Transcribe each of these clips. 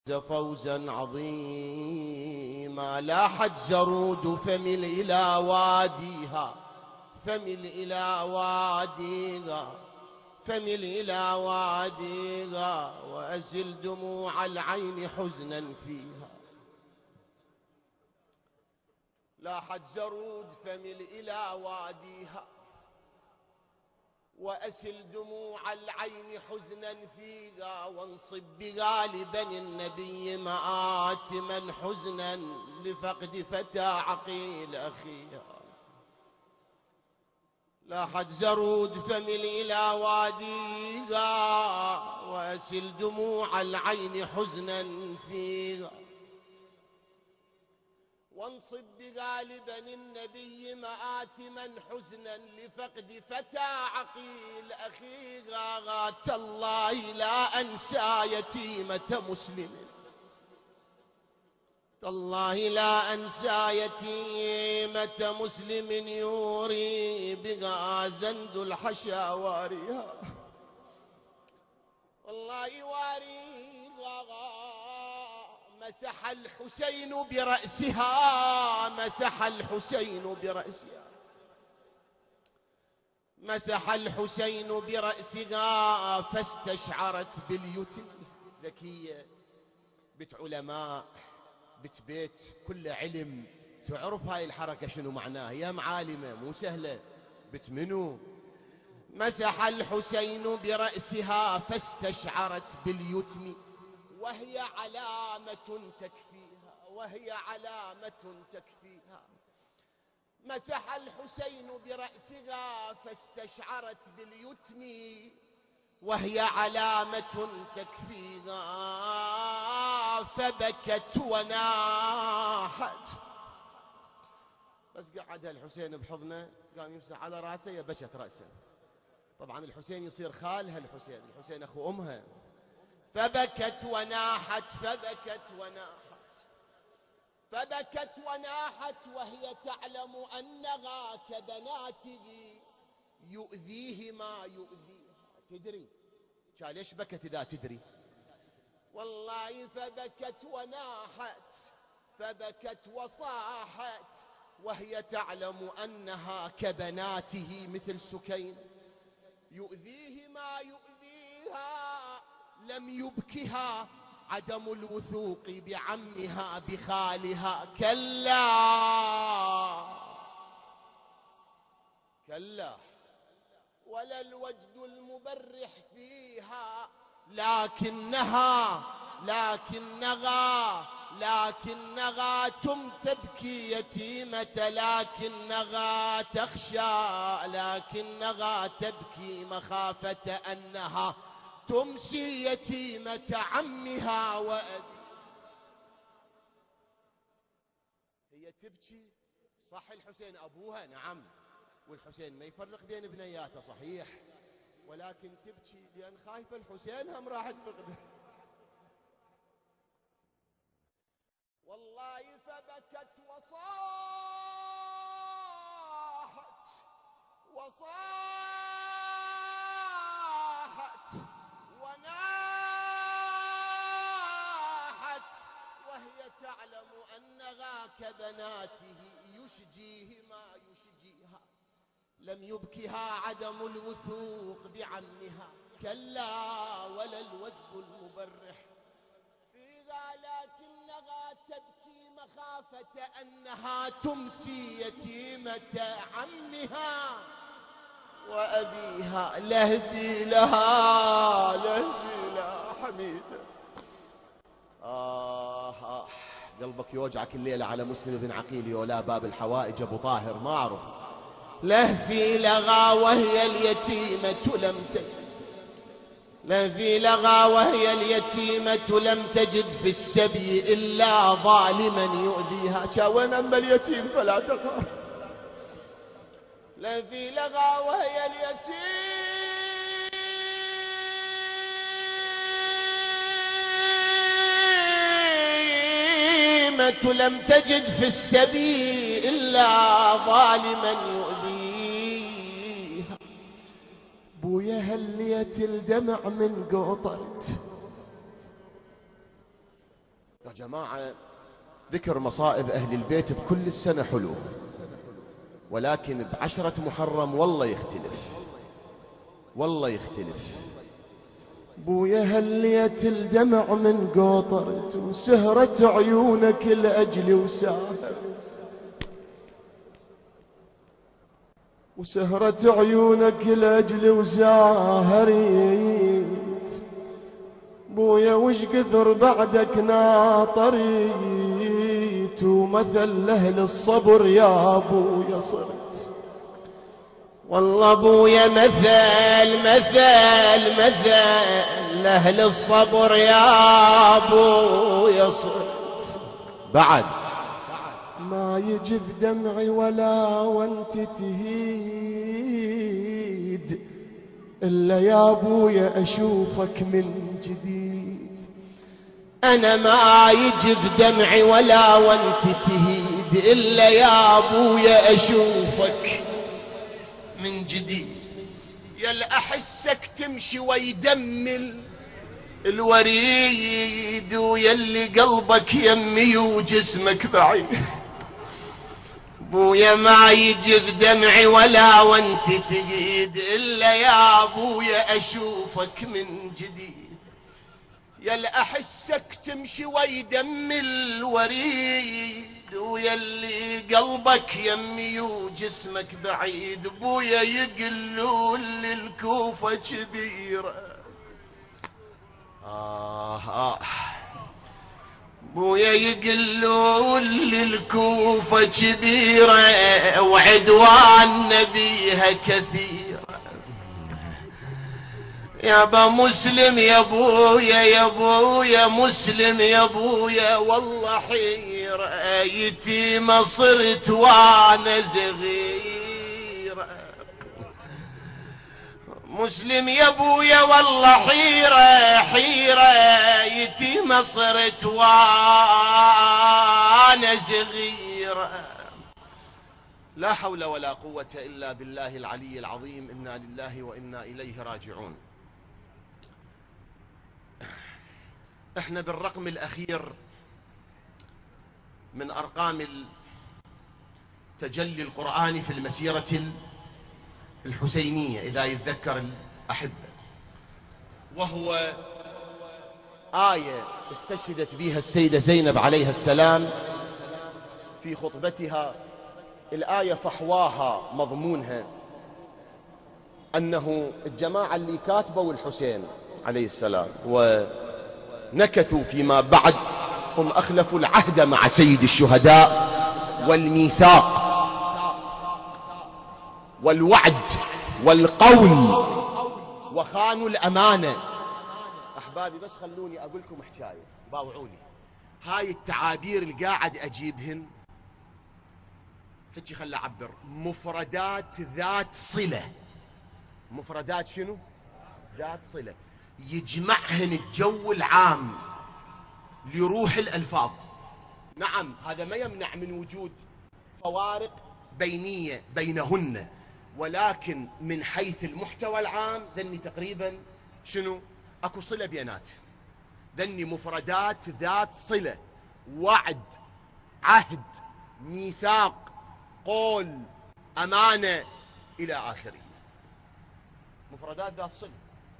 فوزا عظيما لاحت زرود فمل إلى واديها فمل إلى واديها فمل إلى واديها وأزل دموع العين حزنا فيها. لاحت زرود فمل إلى واديها وأسل دموع العين حزنا فيها وانصب بغالبا النبي مآتما حزنا لفقد فتى عقيل أخيها. لاحت زرود فمل إلى واديها وأسل دموع العين حزنا فيها وانصب بغالبا النبي مآتما حزنا لفقد فتى عقيل أخيها. تالله لا أنسى يتيمة مسلم تالله لا أنسى يتيمة مسلم يوري بها زند الحشا واريها والله واريها. مسح الحسين برأسها مسح الحسين برأسها مسح الحسين برأسها فاستشعرت باليتم. ذكية بنت علماء بنت بيت كل علم تعرف هاي الحركة شنو معناها. يا معالمة مو سهلة بنت منو. مسح الحسين برأسها فاستشعرت باليتم وهي علامة تكفيها وهي علامة تكفيها. مسح الحسين برأسها فاستشعرت باليتم وهي علامة تكفيها فبكت وناحت. بس قعدها الحسين بحضنه قام يمسح على راسه يبكت رأسه. طبعا الحسين يصير خالها الحسين أخو أمها. فبكت وناحت فبكت وناحت فبكت وناحت وهي تعلم أنها كبناته يؤذيه ما يؤذيها. تدري قال ليش بكت إذا تدري والله. فبكت وناحت فبكت وصاحت وهي تعلم أنها كبناته مثل سكين يؤذيه ما يؤذيها. لم يبكها عدم الوثوق بعمها بخالها. كلا كلا ولا الوجد المبرح فيها لكنها تبكي يتيمة لكنها تخشى لكنها تبكي مخافة أنها تمسي يتيمة عمها وأبي. هي تبكي صح الحسين أبوها نعم والحسين ما يفرق بين بنياته صحيح ولكن تبكي لأن خايفة الحسين هم راح تفقده. والله فبكت وصاحت وناحت وهي تعلم أنها كبناته يشجيه ما يشجيها. لم يبكها عدم الوثوق بعمها كلا ولا الوجه المبرح فيها لكنها تبكي مخافة أنها تمسي يتيمة عمها وأبيها. لهفي لها حميدة. قلبك يوجعك الليلة على مسلم بن عقيل يولا باب الحوائج أبو طاهر ما أعرف. لهفي لها وهي اليتيمة لم تجد في السبي إلا ظالما يؤذيها. شاوين أما اليتيم فلا تخاف. لهفي لها وهي اليتيمة لم تجد في السبي إلا ظالما يؤذيها. بويا هليت الدمع من قطرت يا جماعة ذكر مصائب أهل البيت بكل السنة حلو، ولكن ب10 محرم والله يختلف، والله يختلف. بويا هليت الدمع من قطرت وسهرت عيونك لأجلي وسهرت عيونك لأجلي وساهريت. بويا وش قدر بعدك ناطريت، ومثل أهل الصبر يا بويا صرت. والله بويا مثل أهل الصبر يا بويا صرت. بعد ما يجف دمعي ولا وانت تهيد، إلا يا بويا أشوفك من جديد. أنا ما يجف دمعي ولا وانت تهيد، إلا يا بويا أشوفك من جديد. يلا أحسك تمشي ويدمل الوريد، ويلي قلبك يمي وجسمك بعيد. بويا ما يجف دمعي ولا وانت تجيد، إلا يا بويا أشوفك من جديد. يلا أحسك تمشي ويدمل الوريد، ويلي قلبك يمي وجسمك بعيد. بويا يقلون للكوفة كبيرة، بويا يقلون للكوفة كبيرة، وعدوان نبيها كثيرة. يابا مسلم يا بويا، يا بويا مسلم يا بويا، والله حيرة يتيمة صرت وانا صغيرة. مسلم يا بويا والله حيرة يتيمة صرت وانا صغيرة. لا حول ولا قوة إلا بالله العلي العظيم. إنا لله وإنا إليه راجعون. احنا بالرقم الأخير من أرقام التجلي القرآني في المسيرة الحسينية إذا يتذكر الأحبة، وهو آية استشهدت بها السيدة زينب عليها السلام في خطبتها. الآية فحواها مضمونها أنه الجماعة اللي كاتبوا الحسين عليه السلام ونكثوا فيما بعد هم أخلفوا العهد مع سيد الشهداء والميثاق والوعد والقول، وخانوا الأمانة. أحبابي بس خلوني أقول لكم حكاية، باوعوني. هاي التعابير اللي قاعد أجيبهن هيك خلى أعبر مفردات ذات صلة. مفردات شنو؟ ذات صلة، يجمعهن الجو العام لروح الألفاظ. نعم هذا ما يمنع من وجود فوارق بينية بينهن، ولكن من حيث المحتوى العام ذني تقريبا شنو؟ اكو صلة بينات. ذني مفردات ذات صلة، وعد، عهد، ميثاق، قول، أمانة، إلى آخره. مفردات ذات صلة.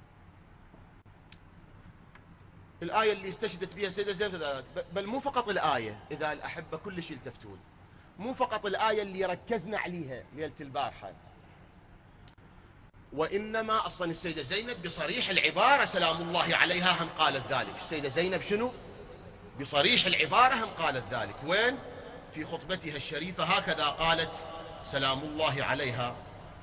الآية اللي استشهدت بها السيدة زينب، بل مو فقط الآية، إذا الأحبة كل شيء التفتون، مو فقط الآية اللي ركزنا عليها ليلة البارحة، وإنما أصلا السيدة زينب بصريح العبارة سلام الله عليها هم قالت ذلك. السيدة زينب شنو؟ بصريح العبارة هم قالت ذلك. وين؟ في خطبتها الشريفة هكذا قالت سلام الله عليها.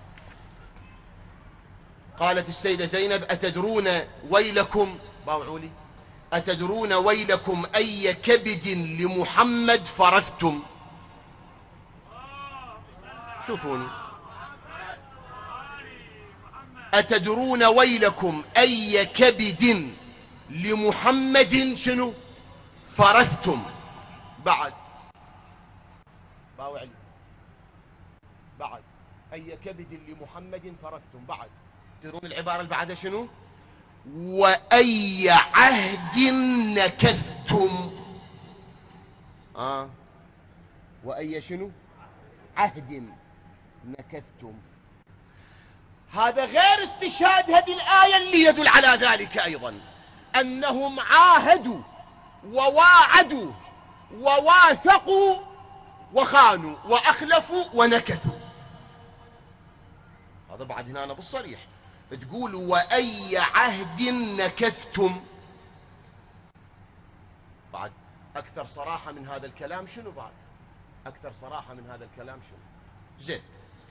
قالت السيدة زينب: أتدرون ويلكم، باوعولي، أتدرون ويلكم أي كبد لمحمد فرثتم. شوفوني، أتدرون ويلكم أي كبد لمحمد شنو؟ فرثتم. بعد باوعلي، بعد أي كبد لمحمد فرثتم. بعد تدرون العبارة اللي بعدها شنو؟ وأي عهد نكثتم. وأي شنو عهد نكثتم. هذا غير استشهاد هذه الآية اللي يدل على ذلك أيضا، أنهم عاهدوا وواعدوا وواثقوا وخانوا وأخلفوا ونكثوا. هذا بعد هنا بالصريح تقول وأي عهد نكثتم. بعد أكثر صراحة من هذا الكلام شنو؟ بعد أكثر صراحة من هذا الكلام شنو؟ زين،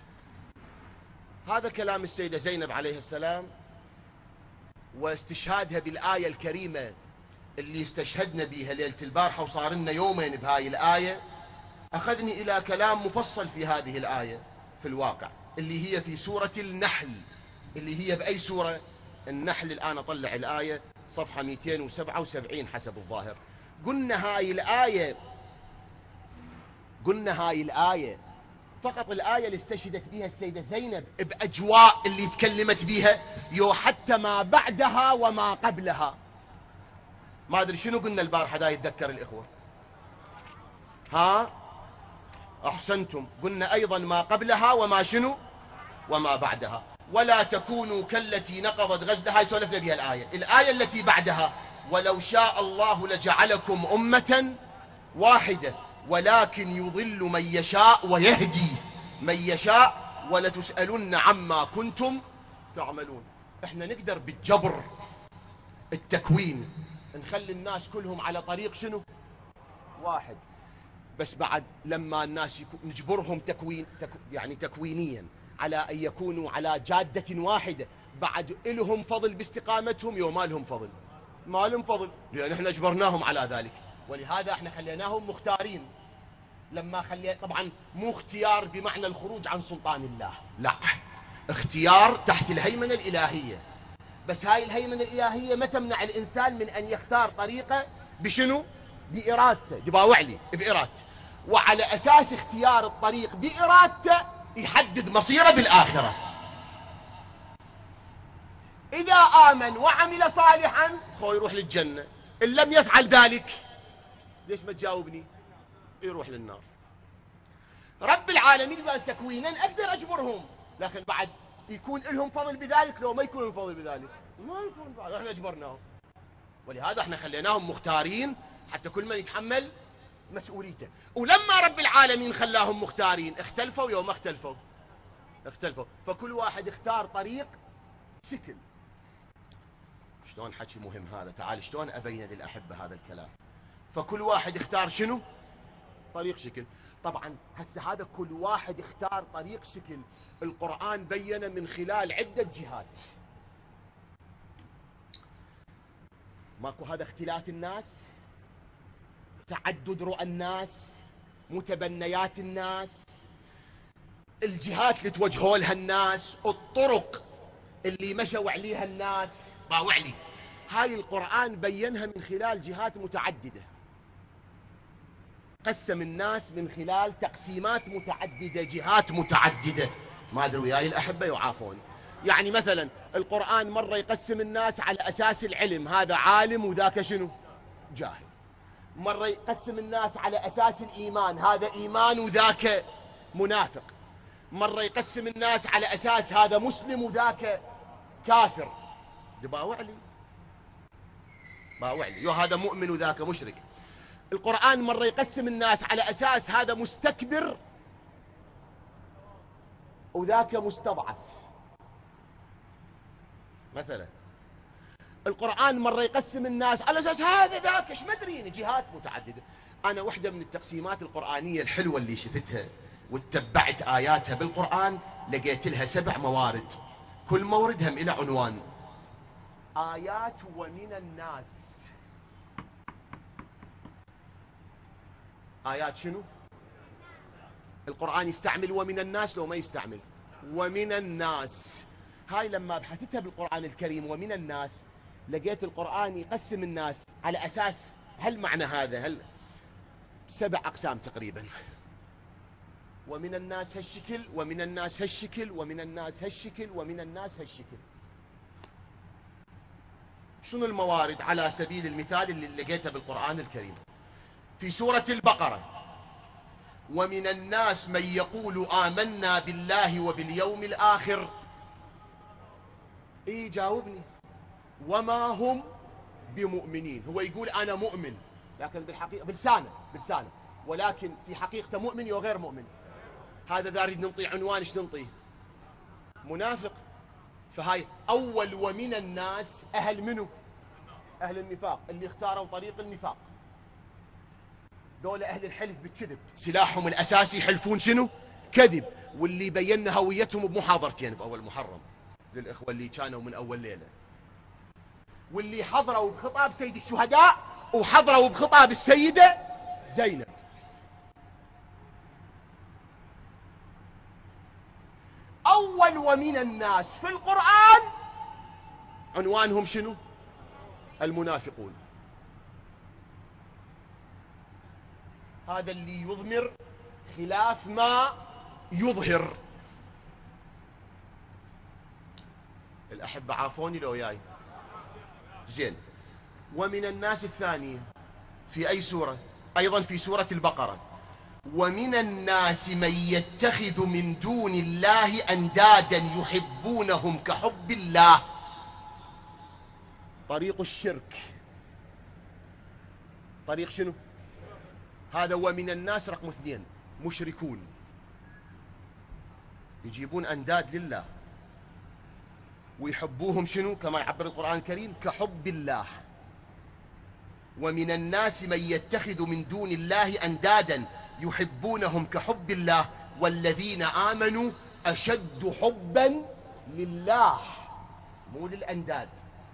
هذا كلام السيدة زينب عليه السلام واستشهادها بالآية الكريمة اللي استشهدنا بها ليلة البارحة وصار لنا يومين بهاي الآية. أخذني إلى كلام مفصل في هذه الآية في الواقع، اللي هي في سورة النحل، اللي هي بأي سورة؟ النحل. الآن أطلع الآية صفحة 277 حسب الظاهر. قلنا هاي الآية فقط الآية اللي استشهدت بها السيدة زينب بأجواء اللي تكلمت بها، يو حتى ما بعدها وما قبلها. ما أدري شنو قلنا البارحة، دا يتذكر الإخوة؟ أحسنتم. قلنا أيضا ما قبلها وما شنو وما بعدها. ولا تكونوا كالتي نقضت غزلها، سولفنا بها الآية التي بعدها ولو شاء الله لجعلكم أمة واحدة ولكن يضل من يشاء ويهدي من يشاء ولتسألن عما كنتم تعملون. احنا نقدر بالجبر التكوين نخلي الناس كلهم على طريق شنو واحد، بس بعد لما الناس نجبرهم يعني تكوينيا على أن يكونوا على جادة واحدة، بعد إلهم فضل باستقامتهم يوم ما لهم فضل، ما لهم فضل، لأن احنا اجبرناهم على ذلك. ولهذا احنا خليناهم مختارين. لما طبعا مو اختيار بمعنى الخروج عن سلطان الله، لا، اختيار تحت الهيمنة الإلهية. بس هاي الهيمنة الإلهية ما تمنع الإنسان من أن يختار طريقة بشنو؟ بإرادته. دباوعلي بإرادته، وعلى أساس اختيار الطريق بإرادته يحدد مصيره بالآخرة. إذا آمن وعمل صالحا خو يروح للجنة، إن لم يفعل ذلك ليش ما تجاوبني؟ يروح للنار. رب العالمين قال تكوينا أقدر أجبرهم، لكن بعد يكون لهم فضل بذلك لو ما يكون لهم فضل بذلك، ما يكون بعد احنا اجبرناهم. ولهذا احنا خليناهم مختارين حتى كل من يتحمل مسؤوليته. ولما رب العالمين خلاهم مختارين اختلفوا يوم اختلفوا، فكل واحد اختار طريق شكل. شلون حكي مهم هذا، تعال شلون أبين للأحبة هذا الكلام. فكل واحد اختار شنو؟ طريق شكل. طبعا هسه هذا كل واحد اختار طريق شكل، القرآن بين من خلال عدة جهات. ماكو هذا اختلاف الناس، تعدد رؤى الناس، متبنيات الناس، الجهات اللي توجهوا لها الناس، الطرق اللي مشوا عليها الناس. باوعلي هاي القرآن بينها من خلال جهات متعددة، قسم الناس من خلال تقسيمات متعددة، جهات متعددة. ما أدري وياي الأحبة يعافون. يعني مثلا القرآن مرة يقسم الناس على أساس العلم، هذا عالم وذاك شنو؟ جاهل. مرة يقسم الناس على أساس الإيمان، هذا إيمان وذاك منافق. مرة يقسم الناس على أساس هذا مسلم وذاك كافر. باوعلي يو هذا مؤمن وذاك مشرك. القرآن مرة يقسم الناس على أساس هذا مستكبر وذاك مستضعف. مثلا القرآن مرة يقسم الناس على أساس هذا ذاك، ايش مدرين، جهات متعددة. أنا واحدة من التقسيمات القرآنية الحلوة اللي شفتها واتبعت آياتها بالقرآن لقيت لها 7 موارد، كل مورد هم إلى عنوان. آيات ومن الناس. آيات شنو؟ القرآن يستعمل ومن الناس لو ما يستعمل ومن الناس. هاي لما بحثتها بالقرآن الكريم ومن الناس لقيت القرآن يقسم الناس على أساس هل معنى هذا 7 أقسام تقريبا. ومن الناس هالشكل، ومن الناس هالشكل، ومن الناس هالشكل، ومن الناس هالشكل. شنو الموارد على سبيل المثال اللي لقيتها بالقرآن الكريم؟ في سورة البقرة: ومن الناس من يقول آمنا بالله وباليوم الآخر. اي جاوبني. وما هم بمؤمنين. هو يقول أنا مؤمن، لكن بالحقيقة بلسانه، ولكن في حقيقته مؤمن وغير مؤمن. هذا إذا نريد ننطي عنوان ايش ننطيه؟ منافق. فهاي أول ومن الناس أهل منه؟ أهل النفاق، اللي اختاروا طريق النفاق. دول أهل الحلف بالكذب، سلاحهم الأساسي يحلفون شنو؟ كذب. واللي بينا هويتهم بمحاضرتين بأول محرم للإخوة اللي كانوا من أول ليلة، واللي حضروا بخطاب سيد الشهداء وحضروا بخطاب السيدة زينب. أول ومن الناس في القرآن عنوانهم شنو؟ المنافقون. هذا اللي يضمر خلاف ما يظهر. الأحبة عافوني لو جاي زين. ومن الناس الثانية في أي سورة؟ أيضا في سورة البقرة: ومن الناس من يتخذ من دون الله أندادا يحبونهم كحب الله. طريق الشرك. طريق شنو؟ هذا ومن الناس رقم 2. مشركون يجيبون أنداد لله ويحبوهم شنو؟ كما يعبر القرآن الكريم: كحب الله. ومن الناس من يتخذ من دون الله أندادا يحبونهم كحب الله والذين آمنوا أشد حبا لله، مو للأنداد.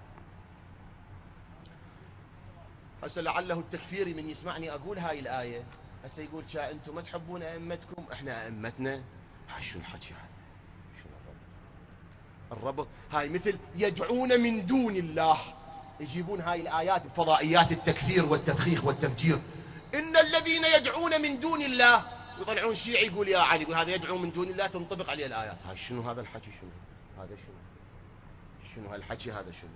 هسه لعله التكفيري من يسمعني أقول هاي الآية هسه يقول: شا أنتم ما تحبون أئمتكم، إحنا أئمتنا. هاي شنو الحكي هذا؟ شنو الربط؟ هاي مثل يدعون من دون الله. يجيبون هاي الآيات بفضائيات التكفير والتفخيخ والتفجير: إن الذين يدعون من دون الله. يطلعون شيعي يقول يا علي، يقول هذا يدعو من دون الله، تنطبق عليه الآيات. هاي شنو هذا الحكي؟ شنو هذا؟ شنو هالحكي هذا؟ شنو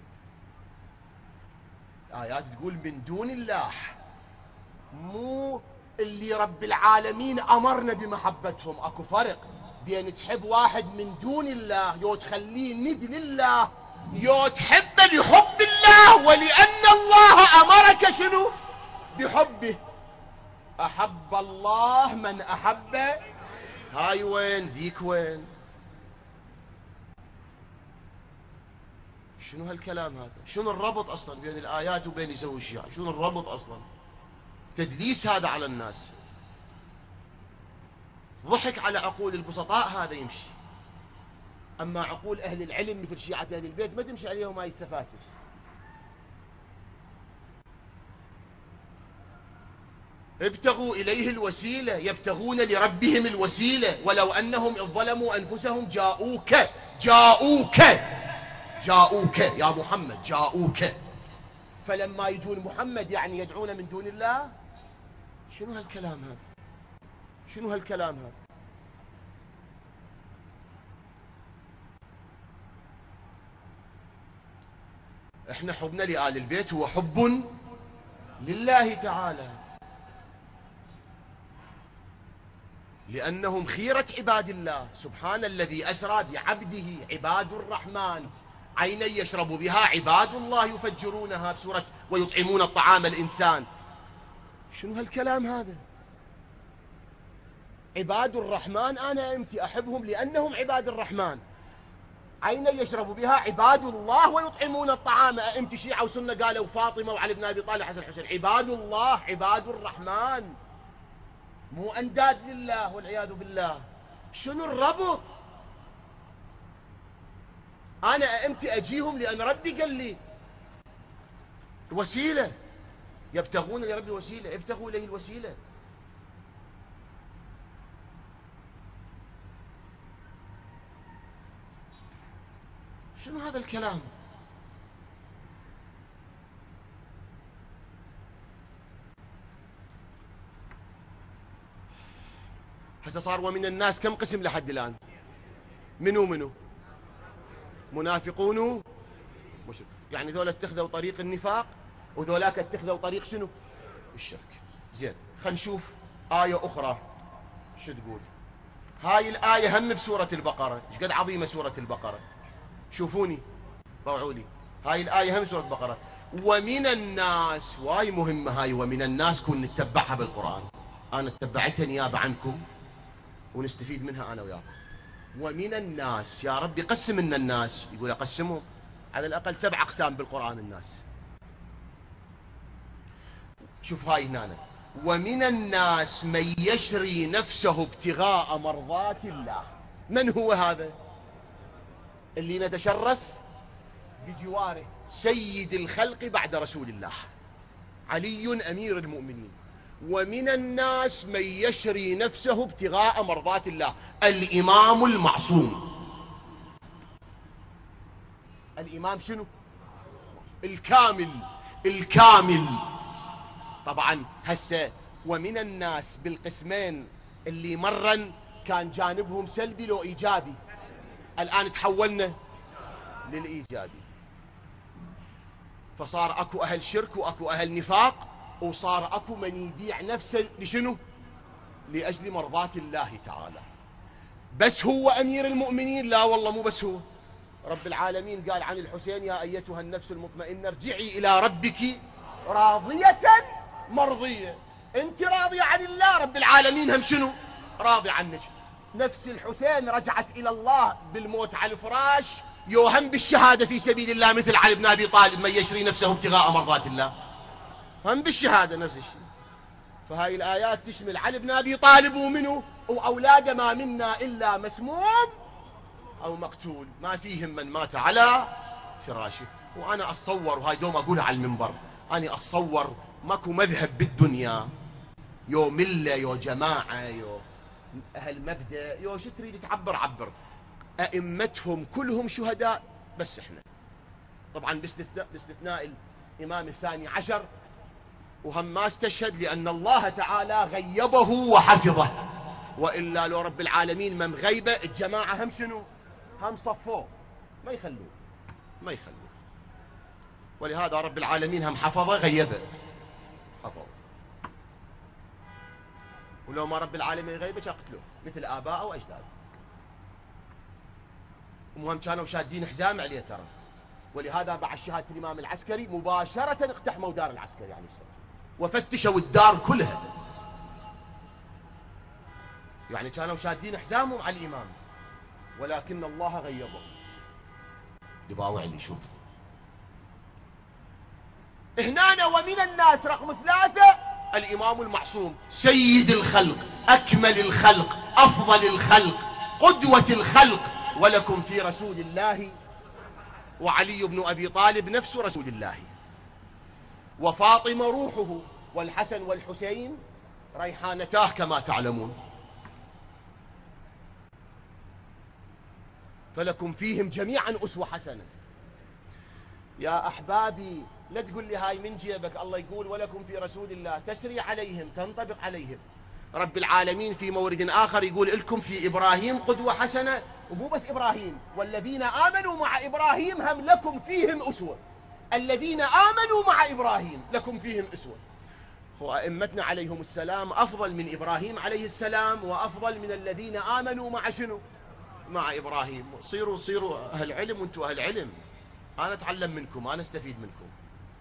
آيات تقول من دون الله، مو اللي رب العالمين أمرنا بمحبتهم. أكو فرق بين تحب واحد من دون الله يو تخليه ند لله، يو تحبه لحب الله ولأن الله أمرك شنو؟ بحبه. أحب الله من أحبه. هاي وين ذيك وين؟ شنو هالكلام هذا؟ شنو الربط أصلا بين الآيات وبين يسوي الشيعة؟ شنو الربط أصلا؟ تدليس هذا على الناس، ضحك على عقول البسطاء هذا يمشي. أما عقول أهل العلم مثل شيعة أهل البيت ما تمشي عليهم هاي السفاسف. ابتغوا إليه الوسيلة، يبتغون لربهم الوسيلة ولو أنهم إذ ظلموا أنفسهم جاءوك يا محمد، جاءوك. فلما يجون محمد يعني يدعون من دون الله. شنو هالكلام هذا؟ شنو هالكلام هذا؟ احنا حبنا لآل البيت هو حب لله تعالى، لأنهم خيرة عباد الله. سبحان الذي أسرى بعبده عباد الرحمن عينا يشرب بها عباد الله يفجرونها بسورة ويطعمون الطعام الإنسان. شنو هالكلام هذا؟ عباد الرحمن أنا أمتي أحبهم لأنهم عباد الرحمن عينا يشرب بها عباد الله ويطعمون الطعام. أمتي شيعة وسنة قالوا فاطمة وعلي بن أبي طالب حسن الحسين. عباد الله عباد الرحمن، مو أنداد لله والعياذ بالله. شنو الربط؟ أنا أمتي أجيهم لأن ربي قال لي وسيلة، يبتغون لربي وسيلة، ابتغوا إليه الوسيلة. شنو هذا الكلام؟ هسه صار ومن الناس كم قسم لحد الآن؟ منو؟ منافقون يعني ذولا اتخذوا طريق النفاق وذولاك اتخذوا طريق شنو؟ الشرك. زين، خلينا نشوف آية أخرى شو تقول. هاي الآية هم بسورة البقرة. ايش قد عظيمة سورة البقرة، شوفوني طوعوا لي. هاي الآية هم سورة البقرة. ومن الناس، واي مهمة هاي ومن الناس، كون نتبعها بالقرآن. أنا اتبعتها نيابة عنكم ونستفيد منها أنا وياكم. ومن الناس، يا ربي قسم لنا الناس. يقول أقسمهم على الأقل 7 أقسام بالقرآن الناس. شوف هاي هنا، ومن الناس من يشري نفسه ابتغاء مرضات الله. من هو هذا اللي نتشرف بجواره؟ سيد الخلق بعد رسول الله، علي أمير المؤمنين. ومن الناس من يشري نفسه ابتغاء مرضات الله، الإمام المعصوم. الإمام شنو؟ الكامل. الكامل. طبعا هسه ومن الناس بالقسمين اللي مرن كان جانبهم سلبي لو إيجابي، الآن تحولنا للإيجابي. فصار أكو أهل شرك وأكو أهل نفاق، وصار أكو من يبيع نفسه لشنو؟ لأجل مرضات الله تعالى. بس هو أمير المؤمنين؟ لا والله مو بس هو. رب العالمين قال عن الحسين: يا أيتها النفس المطمئنة ارجعي إلى ربك راضية مرضية. انت راضية عن الله، رب العالمين هم شنو؟ راضي عنك. نفس الحسين رجعت إلى الله بالموت على الفراش، يوهم بالشهادة في سبيل الله، مثل علي بن أبي طالب: من يشري نفسه ابتغاء مرضات الله. هم بالشهادة نفس الشيء. فهاي الآيات تشمل علي بن أبي طالب ومنه وأولاده: ما منا إلا مسموم أو مقتول، ما فيهم من مات على فراشه. وأنا أتصور، وهاي دوم أقولها على المنبر، أنا أتصور ماكو مذهب بالدنيا يو ملة يو جماعة يو أهل مبدأ يو شو تريد تعبر عبر، أئمتهم كلهم شهداء، بس إحنا طبعا باستثناء الإمام الثاني عشر، وهم ما استشهد لأن الله تعالى غيبه وحفظه. وإلا لو رب العالمين من غيبه، الجماعة هم شنو؟ هم صفوه، ما يخلوه، ما يخلوه. ولهذا رب العالمين هم حفظه غيبه، حفظه. ولو ما رب العالمين غيبه قتلوه مثل آباءه وأجداده. المهم كانوا شادين حزام عليه ترى. ولهذا بعد شهادة الإمام العسكري مباشرة اقتحموا دار العسكري عليه السلام وفتشوا الدار كلها. يعني كانوا شادين حزامهم على الإمام، ولكن الله غيبه. دباوع اللي يشوف هنا. ومن الناس رقم 3 الإمام المعصوم، سيد الخلق، أكمل الخلق، أفضل الخلق، قدوة الخلق. ولكم في رسول الله، وعلي بن أبي طالب نفس رسول الله، وفاطمة روحه، والحسن والحسين ريحانتاه كما تعلمون. فلكم فيهم جميعا أسوة حسنة. يا أحبابي لا تقول لي هاي من جيبك، الله يقول ولكم في رسول الله، تسري عليهم، تنطبق عليهم. رب العالمين في مورد آخر يقول لكم في إبراهيم قدوة حسنة. ومو بس إبراهيم، والذين آمنوا مع إبراهيم هم لكم فيهم أسوة. الذين آمنوا مع إبراهيم لكم فيهم أسوة. وأئمتنا عليهم السلام أفضل من إبراهيم عليه السلام، وأفضل من الذين آمنوا مع شنو؟ مع إبراهيم. صيروا أهل علم، وانتوا أهل علم. أنا أتعلم منكم، أنا أستفيد منكم.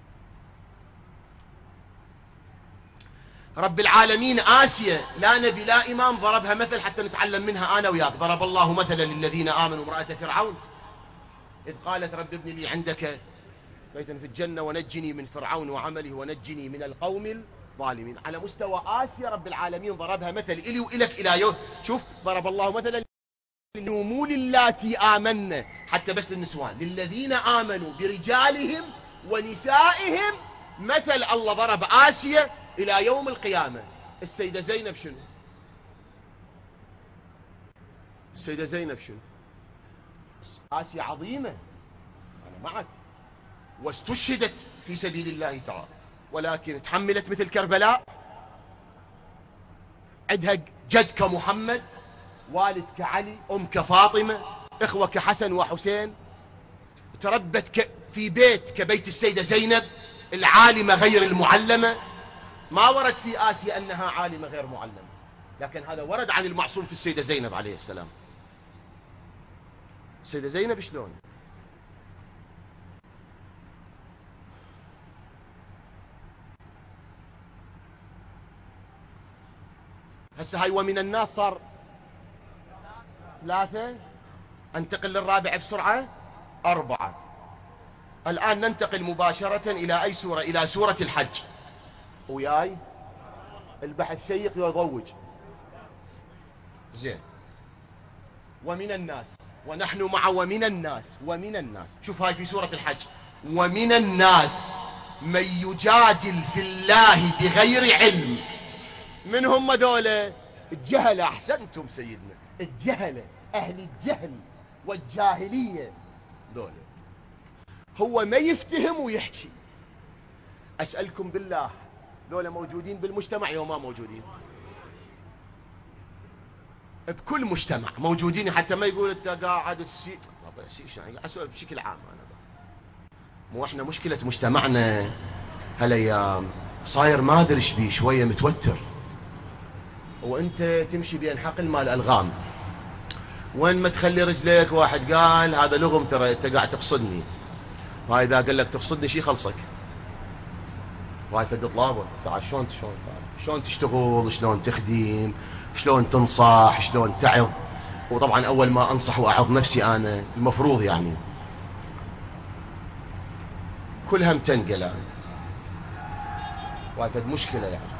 رب العالمين آسيا لا نبي لا إمام ضربها مثل حتى نتعلم منها أنا وياك. ضرب الله مثلا للذين آمنوا امرأة فرعون إذ قالت رب ابن لي عندك بيتا في الجنة ونجني من فرعون وعمله ونجني من القوم الظالمين. على مستوى آسيا رب العالمين ضربها مثل إلي وإلك إلى يوم. شوف ضرب الله مثلا مو للاتي آمنا حتى بس للنسوان، للذين آمنوا برجالهم ونسائهم مثل. الله ضرب آسيا إلى يوم القيامة. السيدة زينب شنو؟ السيدة زينب شنو؟ آسيا عظيمة، أنا معك، واستشهدت في سبيل الله تعالى، ولكن تحملت مثل كربلاء. عندها جد كمحمد، والد كعلي، أم كفاطمة، إخوة كحسن وحسين. تربت في بيت كبيت السيدة زينب العالمة غير المعلمة. ما ورد في آسيا أنها عالمة غير معلمة، لكن هذا ورد عن المعصوم في السيدة زينب عليه السلام. السيدة زينب شلون؟ هسه هاي ومن الناس صار 3. انتقل للرابع بسرعة. 4. الآن ننتقل مباشرة إلى أي سورة؟ إلى سورة الحج. وياي البحث شيق يضوج. زين. ومن الناس، ونحن مع ومن الناس. ومن الناس، شوف هاي في سورة الحج. ومن الناس من يجادل في الله بغير علم. من هم دولة؟ الجهلة. أحسنتم سيدنا، الجهلة، أهل الجهل والجاهلية دولة. هو ما يفتهم ويحكي. أسألكم بالله، دولة موجودين بالمجتمع يوم ما موجودين؟ بكل مجتمع موجودين، حتى ما يقول انت قاعد بشكل عام. أنا مو احنا مشكلة مجتمعنا هالايام صاير ما ادري ايش بيه، شوية متوتر، وانت تمشي بين حقل مال الغام، وين ما تخلي رجليك واحد قال هذا لغم، ترى انت قاعد تقصدني، هاي اذا قال لك تقصدني شي خلصك، وهاي فد طلابه تعال شلون تشتغل، شلون تخدم، شلون تنصح، شلون تعظ. وطبعا اول ما انصح واعظ نفسي انا المفروض يعني كلها متنقله، وهاي فد مشكله يعني.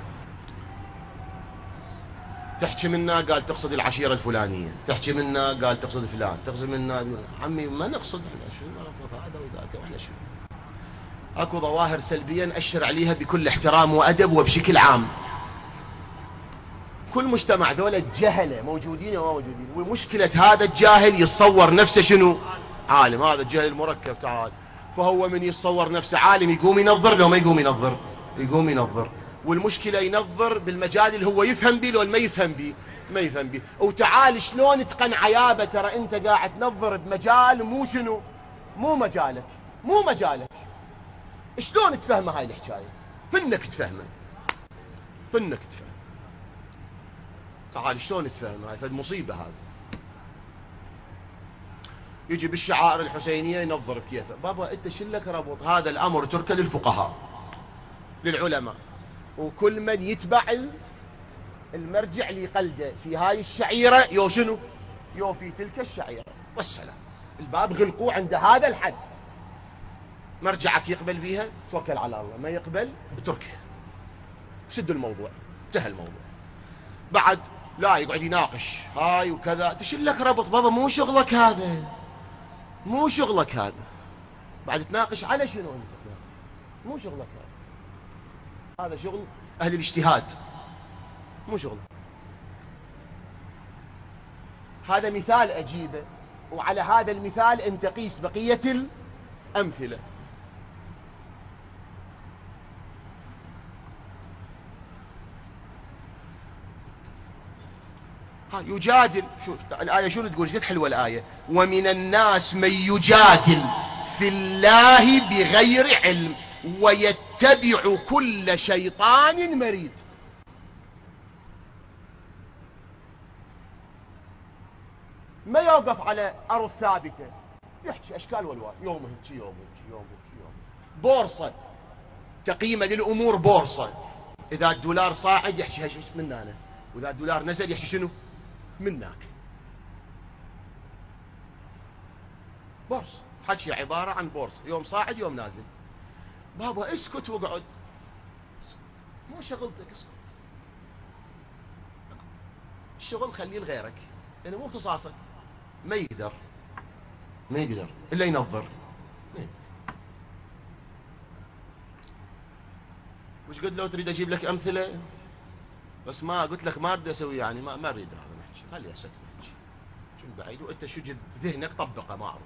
تحكي منا قال تقصد العشيرة الفلانية، تحكي منا قال تقصد فلان، تقصد منا عمي ما نقصد احنا شو نعرف هذا وذاك واحنا شو. اكو ظواهر سلبية نأشر عليها بكل احترام وأدب وبشكل عام. كل مجتمع دولة جهلة موجودين وما موجودين، ومشكلة هذا الجاهل يتصور نفسه شنو؟ عالم. هذا الجاهل مركب تعال، فهو من يتصور نفسه عالم يقوم ينظر لو ما يقوم ينظر، يقوم ينظر. والمشكلة ينظر بالمجال اللي هو يفهم به، لو ما يفهم به ما يفهم به. وتعال شلون تقنع يابا ترى انت قاعد تنظر بمجال مو شنو، مو مجالك، مو مجالك. شلون تفهم هاي الحكاية؟ فنك تفهمه، فنك تفهم. تعال شلون تفهم هاي؟ فد مصيبة هذا. يجي بالشعائر الحسينية ينظر بكيفه. بابا انت شلك ربط هذا الامر تركه للفقهاء للعلماء، وكل من يتبع المرجع اللي يقلده في هاي الشعيرة يو شنو، يو في تلك الشعيرة، والسلام. الباب غلقوه عند هذا الحد. مرجعك يقبل بيها توكل على الله، ما يقبل اتركها، سد الموضوع، انتهى الموضوع. بعد لا يقعد يناقش هاي وكذا، تشلك ربط. بابا مو شغلك هذا، مو شغلك هذا. بعد تناقش على شنو انت؟ مو شغلك هذا شغل اهل الاجتهاد، مو شغل. هذا مثال اجيبه، وعلى هذا المثال انت قيس بقية الامثلة. يجادل. شو الآية شنو تقول؟ قد حلوة الآية. ومن الناس من يجادل في الله بغير علم ويتبع كل شيطان مريد. ما يوقف على أرض ثابتة، يحكي أشكال والوان، يوم هيك يوم هيك يوم هيك يوم. بورصة، تقييمه للأمور بورصة. إذا الدولار صاعد يحكي هش من هنا، وإذا الدولار نزل يحكي شنو؟ منك. بورصة، حكي عبارة عن بورصة، يوم صاعد يوم نازل. بابا اسكت واقعد، مو شغلتك، اسكت. الشغل خليه لغيرك، يعني مو اختصاصك. ما يقدر الا ينظر. وش قلت لو تريد اجيب لك امثله، بس ما قلت لك ما اريد اسوي، يعني ما اريد هذا نحكي، خليها سكت. شنو بعيد وانت شو جد بذهنك طبقه، ما اعرف.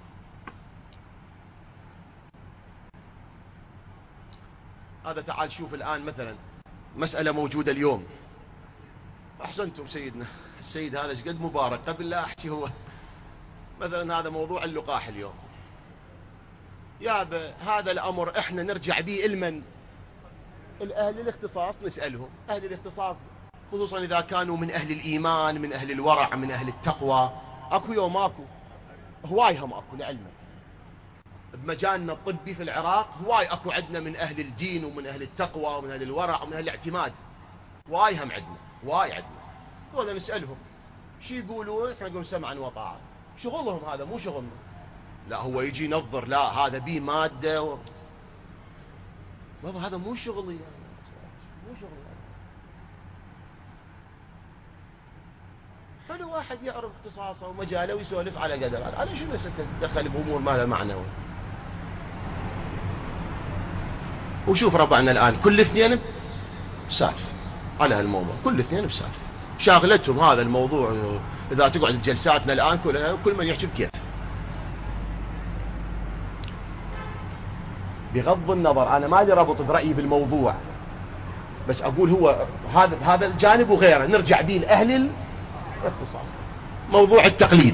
هذا تعال شوف الان مثلا مساله موجوده اليوم. احسنتم سيدنا السيد هذا ايش قد مبارك، قبل لا احكي هو مثلا هذا موضوع اللقاح اليوم. يابا هذا الامر احنا نرجع به المن الأهل الاختصاص نسألهم، أهل الاختصاص خصوصا إذا كانوا من أهل الإيمان، من أهل الورع، من أهل التقوى. أكو يوم أكو هواي هم أكو لعلمك بمجالنا الطبي في العراق، هواي أكو عندنا من أهل الدين ومن أهل التقوى ومن أهل الورع ومن أهل الاعتماد، هواي هم عندنا، هواي عندنا. هذا نسألهم شو يقولون، احنا نقول سمعا وطاعة. شغلهم هذا مو شغلنا. لا هو يجي ينظر، لا هذا بيه مادة بابا هذا مو شغلي يعني. مو شغلي. حلو واحد يعرف اختصاصه ومجاله ويسولف على قدر. انا شنو ستتدخل بامور ما لها معنى؟ وشوف ربعنا الان كل اثنين بسالف على هالموضوع، كل اثنين بسالف شاغلتهم هذا الموضوع. اذا تقعد جلساتنا الان كلها كل من يحكي بكيف. بغض النظر انا ما لي ربط برايي بالموضوع، بس اقول هو هذا الجانب وغيره نرجع به لاهل الاختصاص. موضوع التقليد،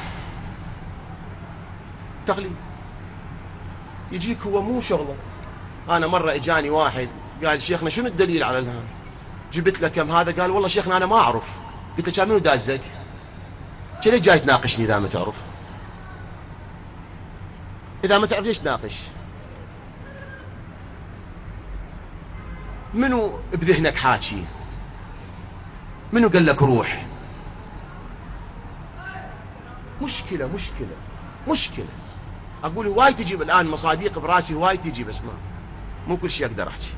تقليد يجيك هو مو شغله. انا مره اجاني واحد قال شيخنا شنو الدليل على هذا؟ جبت له كم هذا؟ قال والله شيخنا انا ما اعرف. قلت له كان منو دازك؟ ليش جاي تناقشني اذا ما تعرف؟ اذا ما تعرف ليش تناقش؟ منو بذهنك حاكي؟ منو قال لك روح؟ مشكلة. اقول هواي تجي الان مصاديق براسي، هواي تجي، بس ما مو كل شيء اقدر احكي.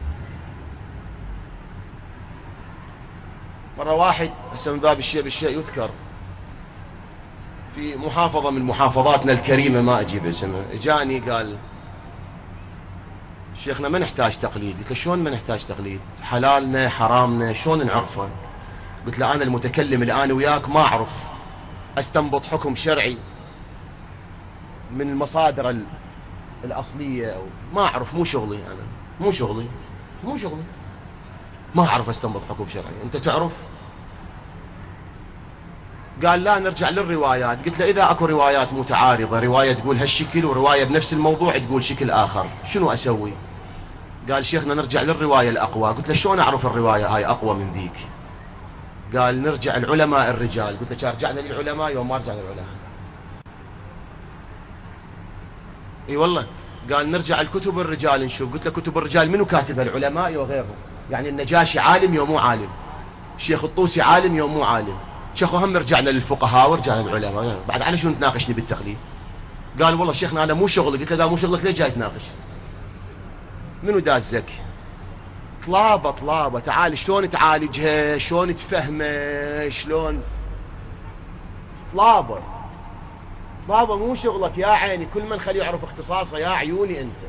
مرة واحد هسه من باب الشيء بالشيء يذكر في محافظة من محافظاتنا الكريمة ما اجيب اسمها، اجاني قال شيخنا ما نحتاج تقليد. قلت له شلون ما نحتاج تقليد؟ حلالنا حرامنا شلون نعرفه؟ قلت له انا المتكلم الان وياك ما اعرف استنبط حكم شرعي من المصادر الاصلية، أو ما اعرف، مو شغلي انا، مو شغلي ما اعرف استنبط حكم شرعي. انت تعرف؟ قال لا نرجع للروايات. قلت له اذا اكو روايات متعارضة، رواية تقول هالشكل ورواية بنفس الموضوع تقول شكل اخر، شنو اسوي؟ قال شيخنا نرجع للرواية الاقوى. قلت له شلون اعرف الرواية هاي اقوى من ذيك؟ قال نرجع العلماء الرجال. قلت له رجعنا للعلماء يوم ما رجعنا للعلماء. اي والله. قال نرجع الكتب الرجال نشوف. قلت له كتب الرجال منو كاتبها؟ العلماء وغيرهم. يعني النجاشي عالم يوم مو عالم، الشيخ الطوسي عالم يوم مو عالم. شيخ هم رجعنا للفقهاء ورجعنا للعلماء. بعد على شنو تناقشني بالتقليد؟ قال والله شيخنا انا مو شغلي. قلت له اذا مو شغلك ليش جاي تناقش؟ منو دازك؟ طلابة تعال شلون تعالجها، شلون تفهمه، شلون طلابة مو شغلك يا عيني. كل من خليه يعرف اختصاصه يا عيوني انت.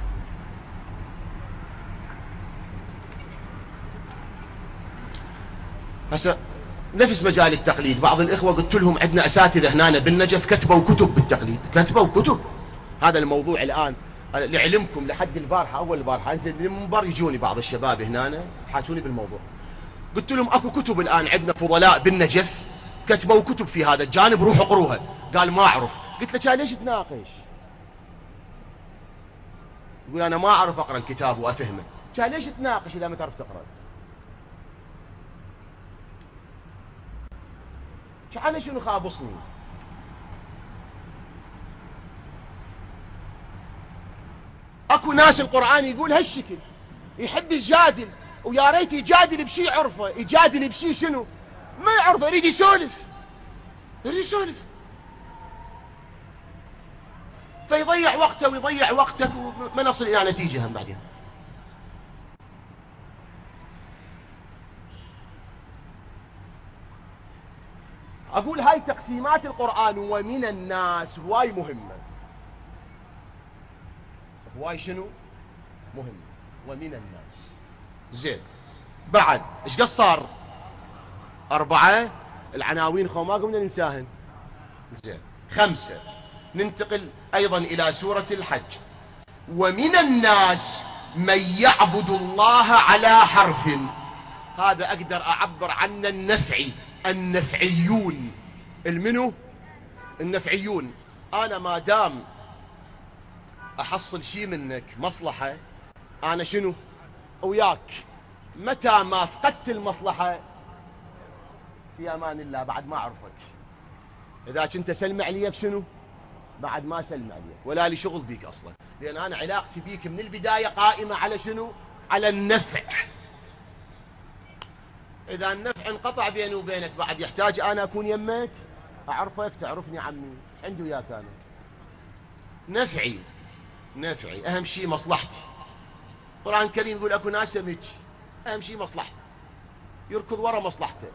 هسه نفس مجال التقليد، بعض الاخوة قلت لهم عندنا اساتذة هنا بالنجف كتبوا كتب بالتقليد، كتبوا كتب. هذا الموضوع الان لعلمكم لحد البارحة، اول البارحة انزل المنبر يجوني بعض الشباب هنا حاجوني بالموضوع. قلت لهم اكو كتب الان عندنا فضلاء بالنجف كتبوا كتب في هذا الجانب، روحوا اقروها. قال ما اعرف. قلت له كان ليش تناقش؟ يقول انا ما اعرف اقرا الكتاب وافهمه. كان ليش تناقش اذا ما تعرف تقرا؟ كان شنو خابصني؟ اكو ناس القرآن يقول هالشكل، يحب يجادل، ويا ريت يجادل بشي عرفه، يجادل بشي شنو ما يعرفه، يريد يسولف فيضيع وقته ويضيع وقتك وما نصل الى نتيجة هم بعدين. اقول هاي تقسيمات القرآن ومن الناس هواي مهمة. هواي شنو مهم؟ ومن الناس. زين بعد ايش قد صار؟ 4 العناوين خو ما قمنا ننساهن. زين 5 ننتقل ايضا الى سورة الحج. ومن الناس من يعبد الله على حرف. هذا اقدر اعبر عنه النفعيون. المنو؟ النفعيون. انا ما دام احصل شيء منك مصلحة، انا شنو وياك متى ما فقدت المصلحة في امان الله، بعد ما اعرفك. اذا كنت سلم عليك شنو؟ بعد ما سلم عليك ولا لي شغل بيك اصلا، لان انا علاقتي بيك من البداية قائمة على شنو؟ على النفع. اذا النفع انقطع بيني وبينك، بعد يحتاج انا اكون يمك؟ اعرفك تعرفني عمي، ايش عندي وياك انا؟ نفعي اهم شيء مصلحتي. القرآن الكريم يقول اكو ناس مج اهم شيء مصلحته، يركض ورا مصلحته.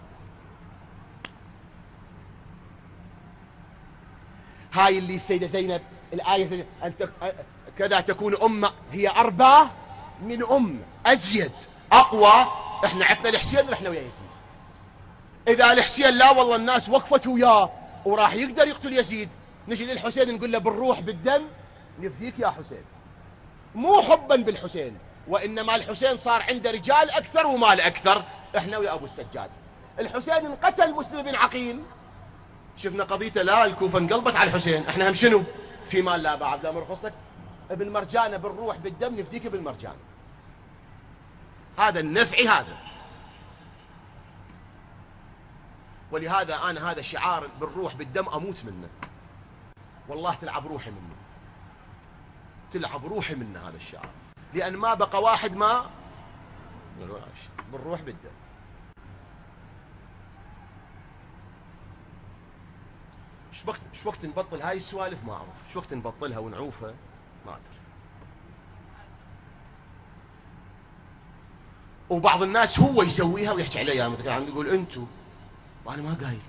هاي اللي السيدة زينب الآية أنت كذا تكون أمة هي أربى من أم، أزيد أقوى. احنا عفنا الحسين رحنا ويا يزيد. إذا الحسين لا والله الناس وقفت وياه وراح يقدر يقتل يزيد، نجي للحسين نقول له بالروح بالدم نفديك يا حسين، مو حبا بالحسين، وإنما الحسين صار عنده رجال أكثر ومال أكثر. احنا ويا أبو السجاد. الحسين انقتل مسلم بن عقيل، شفنا قضيته، لا الكوفة انقلبت على الحسين، احنا هم شنو؟ في مال لا بعد لا مرخصك ابن مرجانة بالروح بالدم نفديك بالمرجان. هذا النفعي هذا. ولهذا انا هذا شعار بالروح بالدم اموت منه، والله تلعب روحي منه، تلعب روحي منه هذا الشعار، لان ما بقى واحد ما بالروح بالدم. ايش وقت نبطل هاي السوالف ما اعرف، ايش وقت نبطلها ونعوفها ما ادري. وبعض الناس هو يسويها ويحكي عليها، مثلا عم يقول انتو، وانا ما قايل.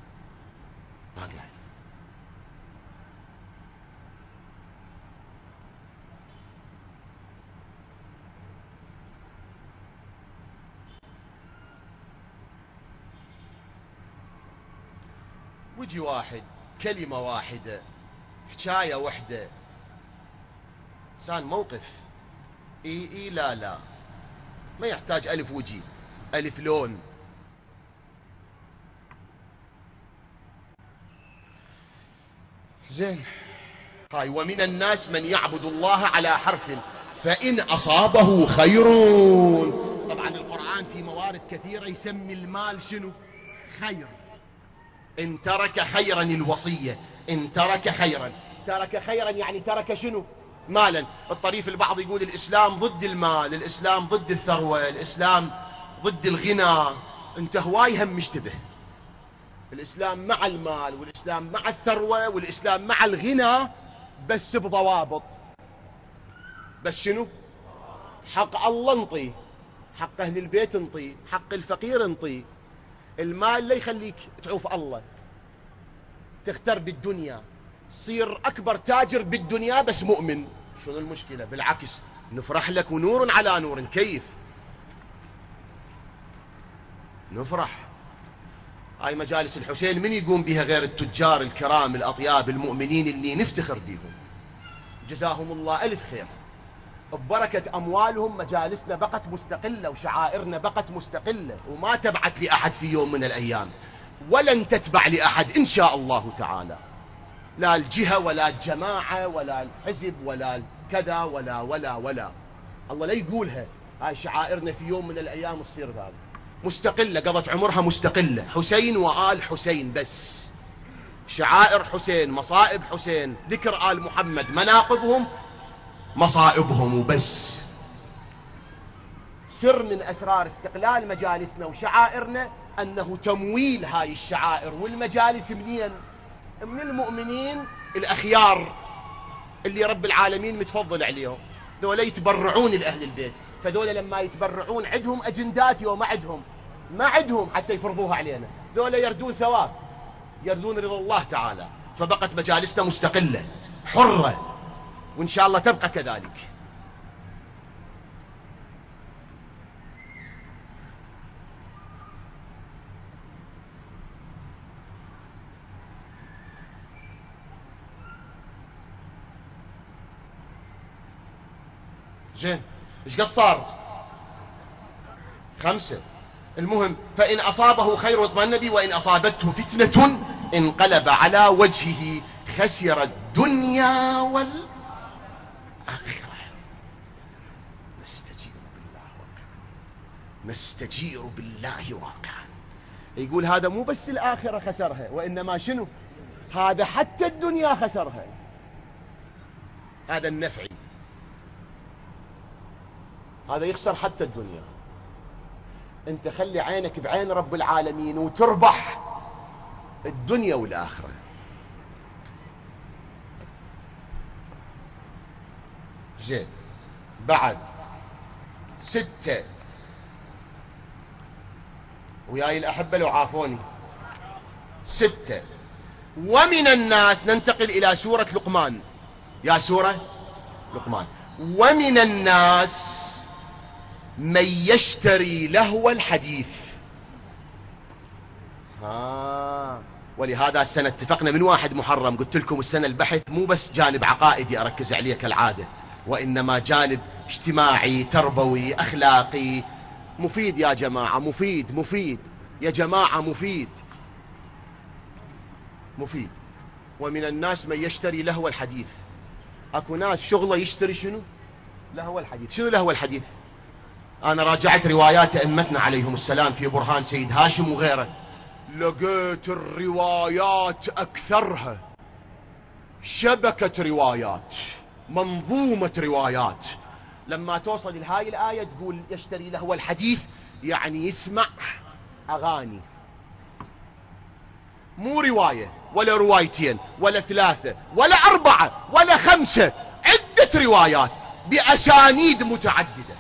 ويجي واحد كلمة واحدة حكاية واحدة إنسان موقف إي لا ما يحتاج ألف وجي ألف لون. زين هاي ومن الناس من يعبد الله على حرف فإن أصابه خير. طبعا القرآن في موارد كثيرة يسمي المال شنو؟ خير. إن ترك خيرا الوصية، إن ترك خيرا، ترك خيرا يعني ترك شنو؟ مالا. الطريف البعض يقول الإسلام ضد المال، الإسلام ضد الثروة، الإسلام ضد الغنى. انت هواي هم مشتبه. الإسلام مع المال، والإسلام مع الثروة، والإسلام مع الغنى، بس بضوابط. بس شنو؟ حق الله انطيه، حق أهل البيت انطيه، حق الفقير انطيه. المال لا يخليك تعوف الله، تختار بالدنيا، تصير أكبر تاجر بالدنيا بس مؤمن. شنو المشكلة؟ بالعكس نفرح لك، ونور على نور. كيف نفرح؟ هاي مجالس الحسين من يقوم بها غير التجار الكرام الأطياب المؤمنين اللي نفتخر بهم، جزاهم الله ألف خير. ببركة أموالهم مجالسنا بقت مستقلة، وشعائرنا بقت مستقلة، وما تبعت لأحد في يوم من الأيام، ولن تتبع لأحد إن شاء الله تعالى، لا الجهة ولا الجماعة ولا الحزب ولا كذا ولا الله لا يقولها. هاي شعائرنا في يوم من الأيام تصير هذا مستقلة، قضت عمرها مستقلة. حسين وآل حسين بس، شعائر حسين، مصائب حسين، ذكر آل محمد، مناقبهم مصائبهم وبس. سر من أسرار استقلال مجالسنا وشعائرنا أنه تمويل هاي الشعائر والمجالس منين؟ من المؤمنين الأخيار اللي رب العالمين متفضل عليهم، ذولا يتبرعون لأهل البيت. فذولا لما يتبرعون عندهم أجندات، ما عندهم حتى يفرضوها علينا، ذولا يردون ثواب، يردون رضا الله تعالى. فبقت مجالسنا مستقلة حرة، وإن شاء الله تبقى كذلك. زين ايش قد صار؟ 5. المهم فإن أصابه خير اطمأن به، وإن أصابته فتنة انقلب على وجهه خسر الدنيا والآخرة. نستجيب بالله نستجير بالله واقعا. يقول هذا مو بس الآخرة خسرها، وإنما شنو؟ هذا حتى الدنيا خسرها. هذا النفعي، هذا يخسر حتى الدنيا. انت خلي عينك بعين رب العالمين وتربح الدنيا والآخرة. زين، بعد 6 وياي الأحبة لو عافوني. 6 ومن الناس، ننتقل إلى سورة لقمان. يا سورة لقمان. ومن الناس من يشتري لهو الحديث. ولهذا السنة اتفقنا من 1 محرم، قلت لكم السنة البحث مو بس جانب عقائدي أركز عليه كالعادة، وإنما جانب اجتماعي تربوي أخلاقي مفيد. يا جماعة مفيد يا جماعة مفيد. ومن الناس من يشتري لهو الحديث. اكو ناس شغله يشتري شنو؟ لهو الحديث. شنو لهو الحديث؟ انا راجعت روايات ائمتنا عليهم السلام في برهان سيد هاشم وغيره، لقيت الروايات اكثرها شبكة روايات، منظومة روايات. لما توصل لهاي الآية تقول يشتري لهو الحديث، يعني يسمع أغاني. مو رواية ولا روايتين ولا 3 ولا 4 ولا 5، عدة روايات بأسانيد متعددة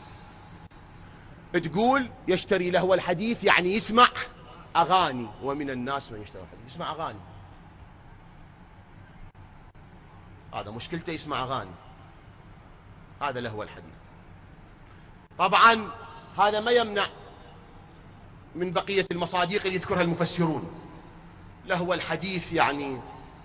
تقول يشتري لهو الحديث يعني يسمع أغاني. ومن الناس من يشتري الحديث يسمع أغاني. هذا مشكلته، يسمع أغاني، هذا لهو الحديث. طبعا هذا ما يمنع من بقية المصادق اللي يذكرها المفسرون. لهو الحديث يعني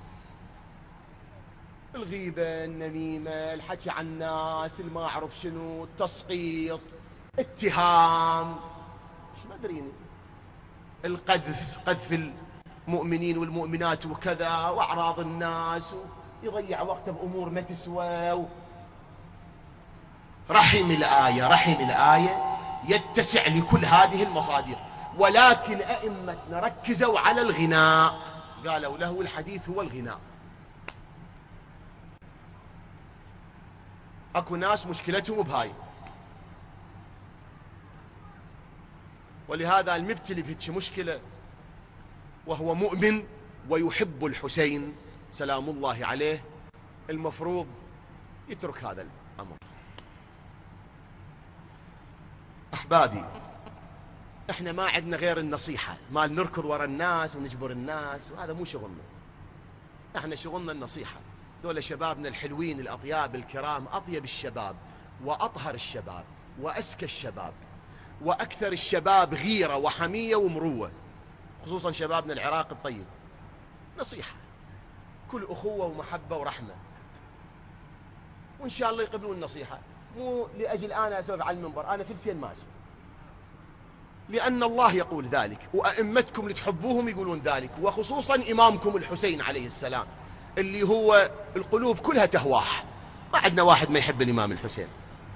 الغيبة، النميمة، الحكي عن الناس، ما أعرف شنو، التسقيط، اتهام، مش مدريني، القذف، قذف المؤمنين والمؤمنات وكذا، وأعراض الناس، ويضيع وقته بأمور ما تسوى. رحم الآية يتسع لكل هذه المصادر، ولكن أئمتنا ركزوا على الغناء، قالوا له الحديث هو الغناء. اكو ناس مشكلتهم بهاي، ولهذا المبتلي بهيك مشكلة وهو مؤمن ويحب الحسين سلام الله عليه المفروض يترك هذا الأمر. أحبابي، احنا ما عندنا غير النصيحة، ما نركض ورا الناس ونجبر الناس، وهذا مو شغلنا. احنا شغلنا النصيحة. دول شبابنا الحلوين الأطياب الكرام، أطيب الشباب وأطهر الشباب وأزكى الشباب وأكثر الشباب غيرة وحمية ومروة، خصوصا شبابنا العراق الطيب. نصيحة، كل أخوة ومحبة ورحمة، وإن شاء الله يقبلون النصيحة. مو لأجل أنا أسولف على المنبر، أنا فلسين ما أسولف، لأن الله يقول ذلك، وأئمتكم اللي تحبوهم يقولون ذلك، وخصوصا إمامكم الحسين عليه السلام اللي هو القلوب كلها تهواه. ما عندنا واحد ما يحب الإمام الحسين،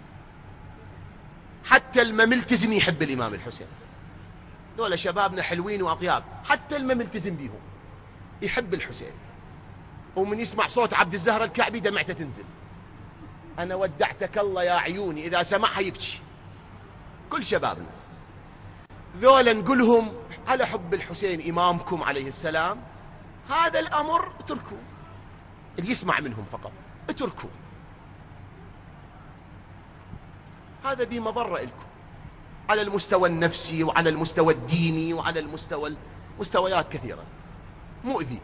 حتى المملتزم يحب الإمام الحسين. دول شبابنا حلوين وأطياب، حتى المملتزم بيهم يحب الحسين، ومن يسمع صوت عبد الزهر الكعبي دمعته تنزل. أنا ودعتك الله يا عيوني، إذا سمعها يبكي. كل شبابنا ذولا نقولهم على حب الحسين إمامكم عليه السلام، هذا الأمر اتركوا، اللي يسمع منهم فقط اتركوا، هذا به مضرة لكم على المستوى النفسي وعلى المستوى الديني وعلى المستوى مستويات كثيرة، مؤذي.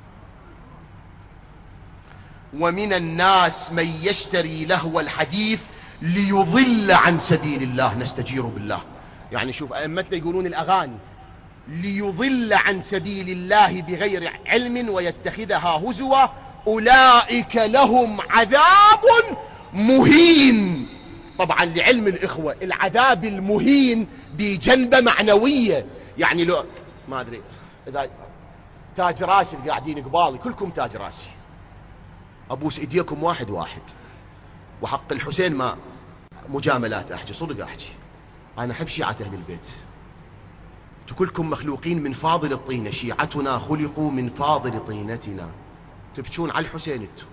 ومن الناس من يشتري لهو الحديث ليضل عن سبيل الله، نستجير بالله. يعني شوف أئمتنا يقولون الأغاني ليضل عن سبيل الله بغير علم ويتخذها هزوا، أولئك لهم عذاب مهين. طبعا لعلم الإخوة العذاب المهين بجنبة معنوية، يعني لو ما أدري إذا تاج راسي قاعدين قبالي كلكم تاج راسي، أبوس إيديكم واحد واحد، وحق الحسين ما مجاملات أحكي، صدق أحكي، أنا أحب شيعة أهل البيت، كلكم مخلوقين من فاضل الطينة، شيعتنا خلقوا من فاضل طينتنا. تبكون على الحسين انتم.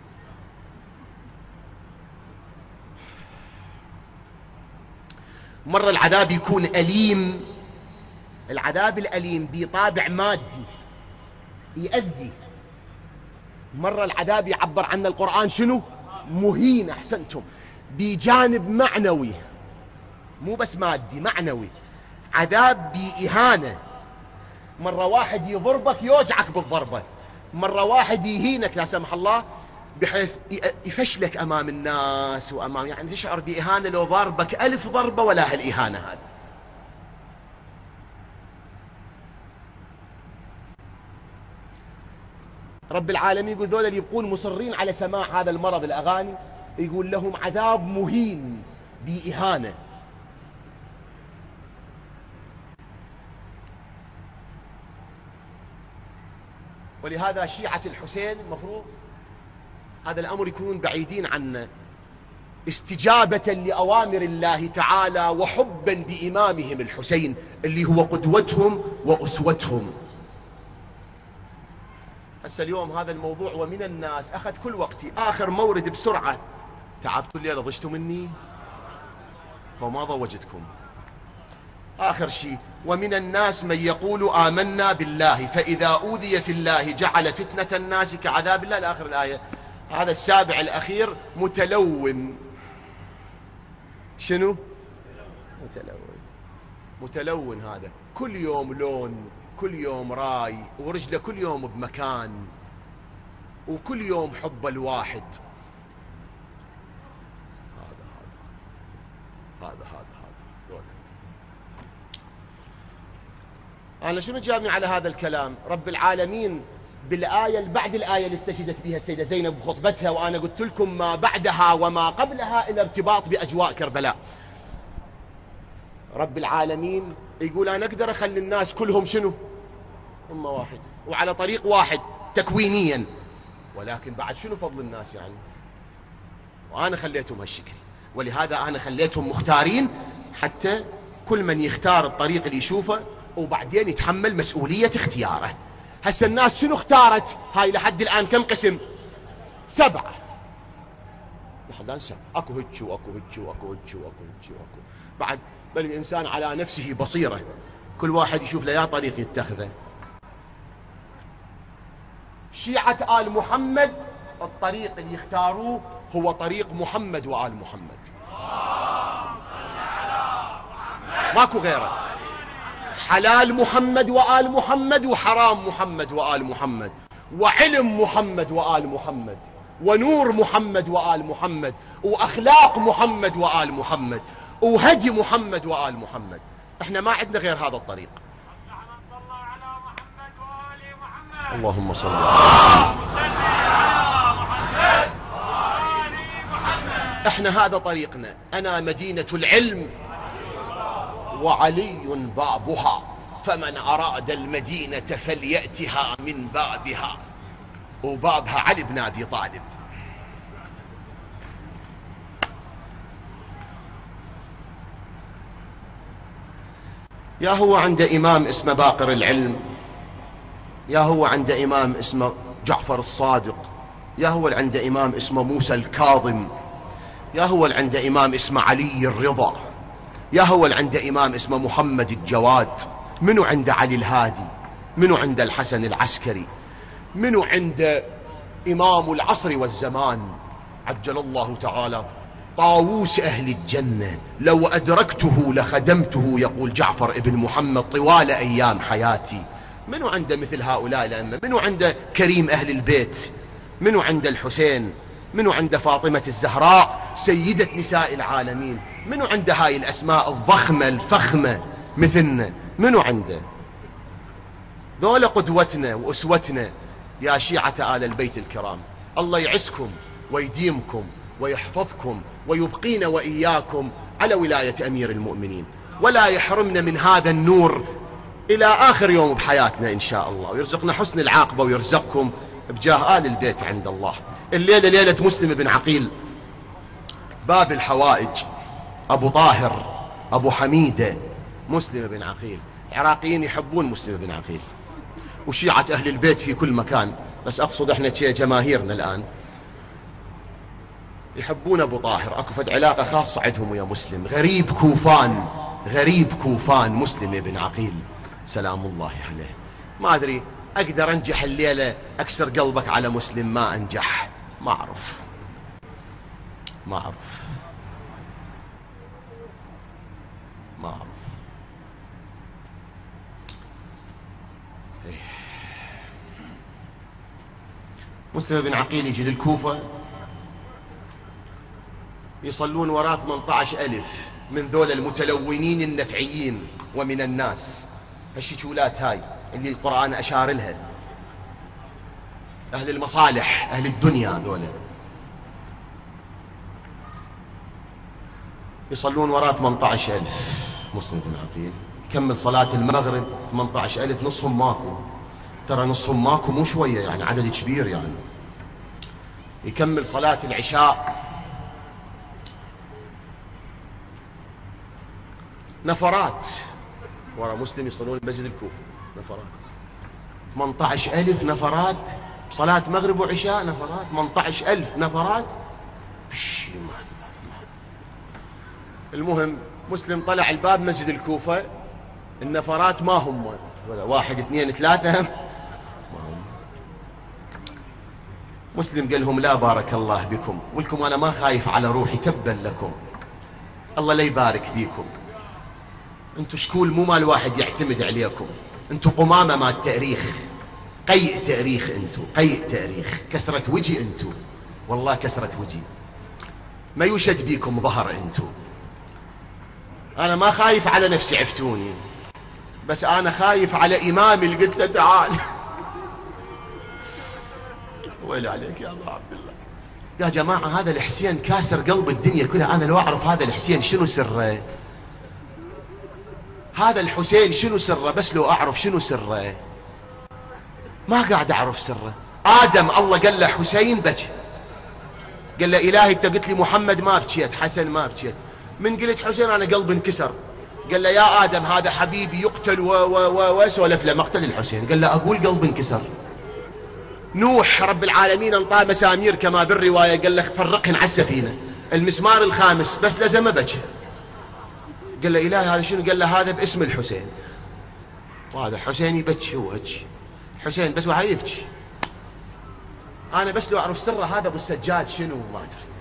مرة العذاب يكون أليم، العذاب الأليم بطابع مادي يأذي. مرة العذاب يعبر عنه القرآن شنو؟ مهين. أحسنتم. بجانب معنوي، مو بس مادي، معنوي. عذاب بإهانة. مرة واحد يضربك يوجعك بالضربة، مرة واحد يهينك لا سمح الله بحيث يفشلك أمام الناس وأمام، يعني تشعر بإهانة لو ضربك 1000 ضربة ولا هالإهانة هذه. رب العالمين يقول ذولا اللي يبقون مصرين على سماع هذا المرض الأغاني يقول لهم عذاب مهين بإهانة. ولهذا شيعة الحسين المفروض هذا الأمر يكونون بعيدين عنه، استجابة لأوامر الله تعالى وحبا بإمامهم الحسين اللي هو قدوتهم وأسوتهم. هسه اليوم هذا الموضوع ومن الناس أخذ كل وقتي. آخر مورد بسرعة. تعبتوا الليلة ضجتوا مني وما ضوجتكم. آخر شيء، ومن الناس من يقول آمنا بالله فإذا أوذي في الله جعل فتنة الناس كعذاب الله لآخر الآية. هذا السابع الأخير متلون. شنو؟ متلون. هذا كل يوم لون، كل يوم راي، ورجله كل يوم بمكان، وكل يوم حب الواحد. هذا أنا شو مجابني على هذا الكلام؟ رب العالمين بالآية بعد الآية اللي استشهدت بها السيدة زينب بخطبتها، وأنا قلت لكم ما بعدها وما قبلها إلى ارتباط بأجواء كربلاء. رب العالمين يقول أنا أقدر أخلي الناس كلهم شنو؟ أمة واحدة وعلى طريق واحد تكوينيا، ولكن بعد شنو فضل الناس يعني؟ وأنا خليتهم هالشكل، ولهذا أنا خليتهم مختارين حتى كل من يختار الطريق اللي يشوفه وبعدين يتحمل مسؤولية اختياره. هسه الناس شنو اختارت؟ هاي لحد الآن كم قسم؟ 7 لحد الآن 7. اكو هيك واكو هيك واكو هيك واكو هيك واكو. بعد بل الإنسان على نفسه بصيرة، كل واحد يشوف له يا طريق يتخذه. شيعة آل محمد الطريق اللي يختاروه هو طريق محمد وآل محمد، ماكو غيره. حلال محمد وآل محمد، وحرام محمد وآل محمد، وعلم محمد وآل محمد، ونور محمد وآل محمد، وأخلاق محمد وآل محمد، وهدي محمد وآل محمد. احنا ما عندنا غير هذا الطريق. اللهم صل على محمد. احنا هذا طريقنا. انا مدينة العلم وعلي بابها، فمن أراد المدينة فليأتها من بابها، وبابها علي بن أبي طالب. يا هو عند إمام اسمه باقر العلم، يا هو عند إمام اسمه جعفر الصادق، يا هو عند إمام اسمه موسى الكاظم، يا هو عند إمام اسمه علي الرضا، يا هو عند إمام اسمه محمد الجواد. منو عند علي الهادي؟ منو عند الحسن العسكري؟ منو عند إمام العصر والزمان عجل الله تعالى طاووس أهل الجنة؟ لو أدركته لخدمته، يقول جعفر ابن محمد طوال أيام حياتي. منو عند مثل هؤلاء الأئمة؟ منو عند كريم أهل البيت؟ منو عند الحسين؟ منو عند فاطمة الزهراء سيدة نساء العالمين؟ منو عند هاي الأسماء الضخمة الفخمة مثلنا؟ منو عنده؟ ذولا قدوتنا وأسوتنا يا شيعة آل البيت الكرام. الله يعزكم ويديمكم ويحفظكم ويبقينا وإياكم على ولاية أمير المؤمنين، ولا يحرمنا من هذا النور إلى آخر يوم بحياتنا إن شاء الله، ويرزقنا حسن العاقبة ويرزقكم بجاه آل البيت عند الله. الليلة ليلة مسلم بن عقيل، باب الحوائج، أبو طاهر أبو حميدة مسلم بن عقيل. عراقيين يحبون مسلم بن عقيل، وشيعة أهل البيت في كل مكان، بس أقصد إحنا جماهيرنا الآن يحبون أبو طاهر. أكو فد علاقة خاصة عندهم ويا مسلم. غريب كوفان، غريب كوفان مسلم بن عقيل سلام الله عليه. ما أدري أقدر أنجح الليلة أكسر قلبك على مسلم، ما أنجح، ما أعرف ما أعرف ما أعرف. مسلم بن عقيل يجي للكوفة، يصلون وراه 18,000 من ذول المتلونين النفعيين ومن الناس، هالشتولات هاي اللي القرآن أشار لها، أهل المصالح أهل الدنيا ذولا، يصلون وراه 18,000. مسلم بن عقيل يكمل صلاة المغرب 18,000، نصهم ماكو، ترى نصهم ماكو مو شوية يعني، عدد كبير يعني. يكمل صلاة العشاء، نفرات ورا مسلم يصلون المسجد الكوفي، نفرات 18,000 نفرات، صلاة مغرب وعشاء نفرات، 18,000 نفرات. المهم مسلم طلع الباب مسجد الكوفة، النفرات ما هم 1 2 3 ما هم. مسلم قال لهم لا بارك الله بكم، ولكم أنا ما خايف على روحي، تبا لكم، الله لا يبارك بيكم، انتو شكول مو مال واحد يعتمد عليكم، انتو قمامة مال تاريخ، قيء تاريخ، انتو قيء تاريخ، كسرة وجي انتو، والله كسرة وجي، ما يوشد بيكم ظهر انتو. انا ما خايف على نفسي عفتوني، بس انا خايف على امامي اللي قلت له تعال. ويلي عليك يا ابو عبد الله. يا جماعة هذا الحسين كاسر قلب الدنيا كلها، انا لو اعرف هذا الحسين شنو سره، هذا الحسين شنو سره، بس لو اعرف شنو سره، ما قاعد اعرف سره. ادم الله قال له حسين بكى، قال له الهي انت قلت لي محمد ما بكيت، حسن ما بكيت، من قلت حسين انا قلبي انكسر. قال له يا ادم هذا حبيبي يقتل وسولف له مقتل الحسين، قال له اقول قلبي انكسر. نوح رب العالمين انطاه مسامير كما بالروايه، قال له فرقهن على السفينه، المسمار الخامس بس لزم بكى. قال له الهي هذا شنو، قال له هذا باسم الحسين، وهذا حسين يبكي، هو هيك حسين بس وهاي يبكي. انا بس لو اعرف سره هذا ابو السجاد شنو ما ادري.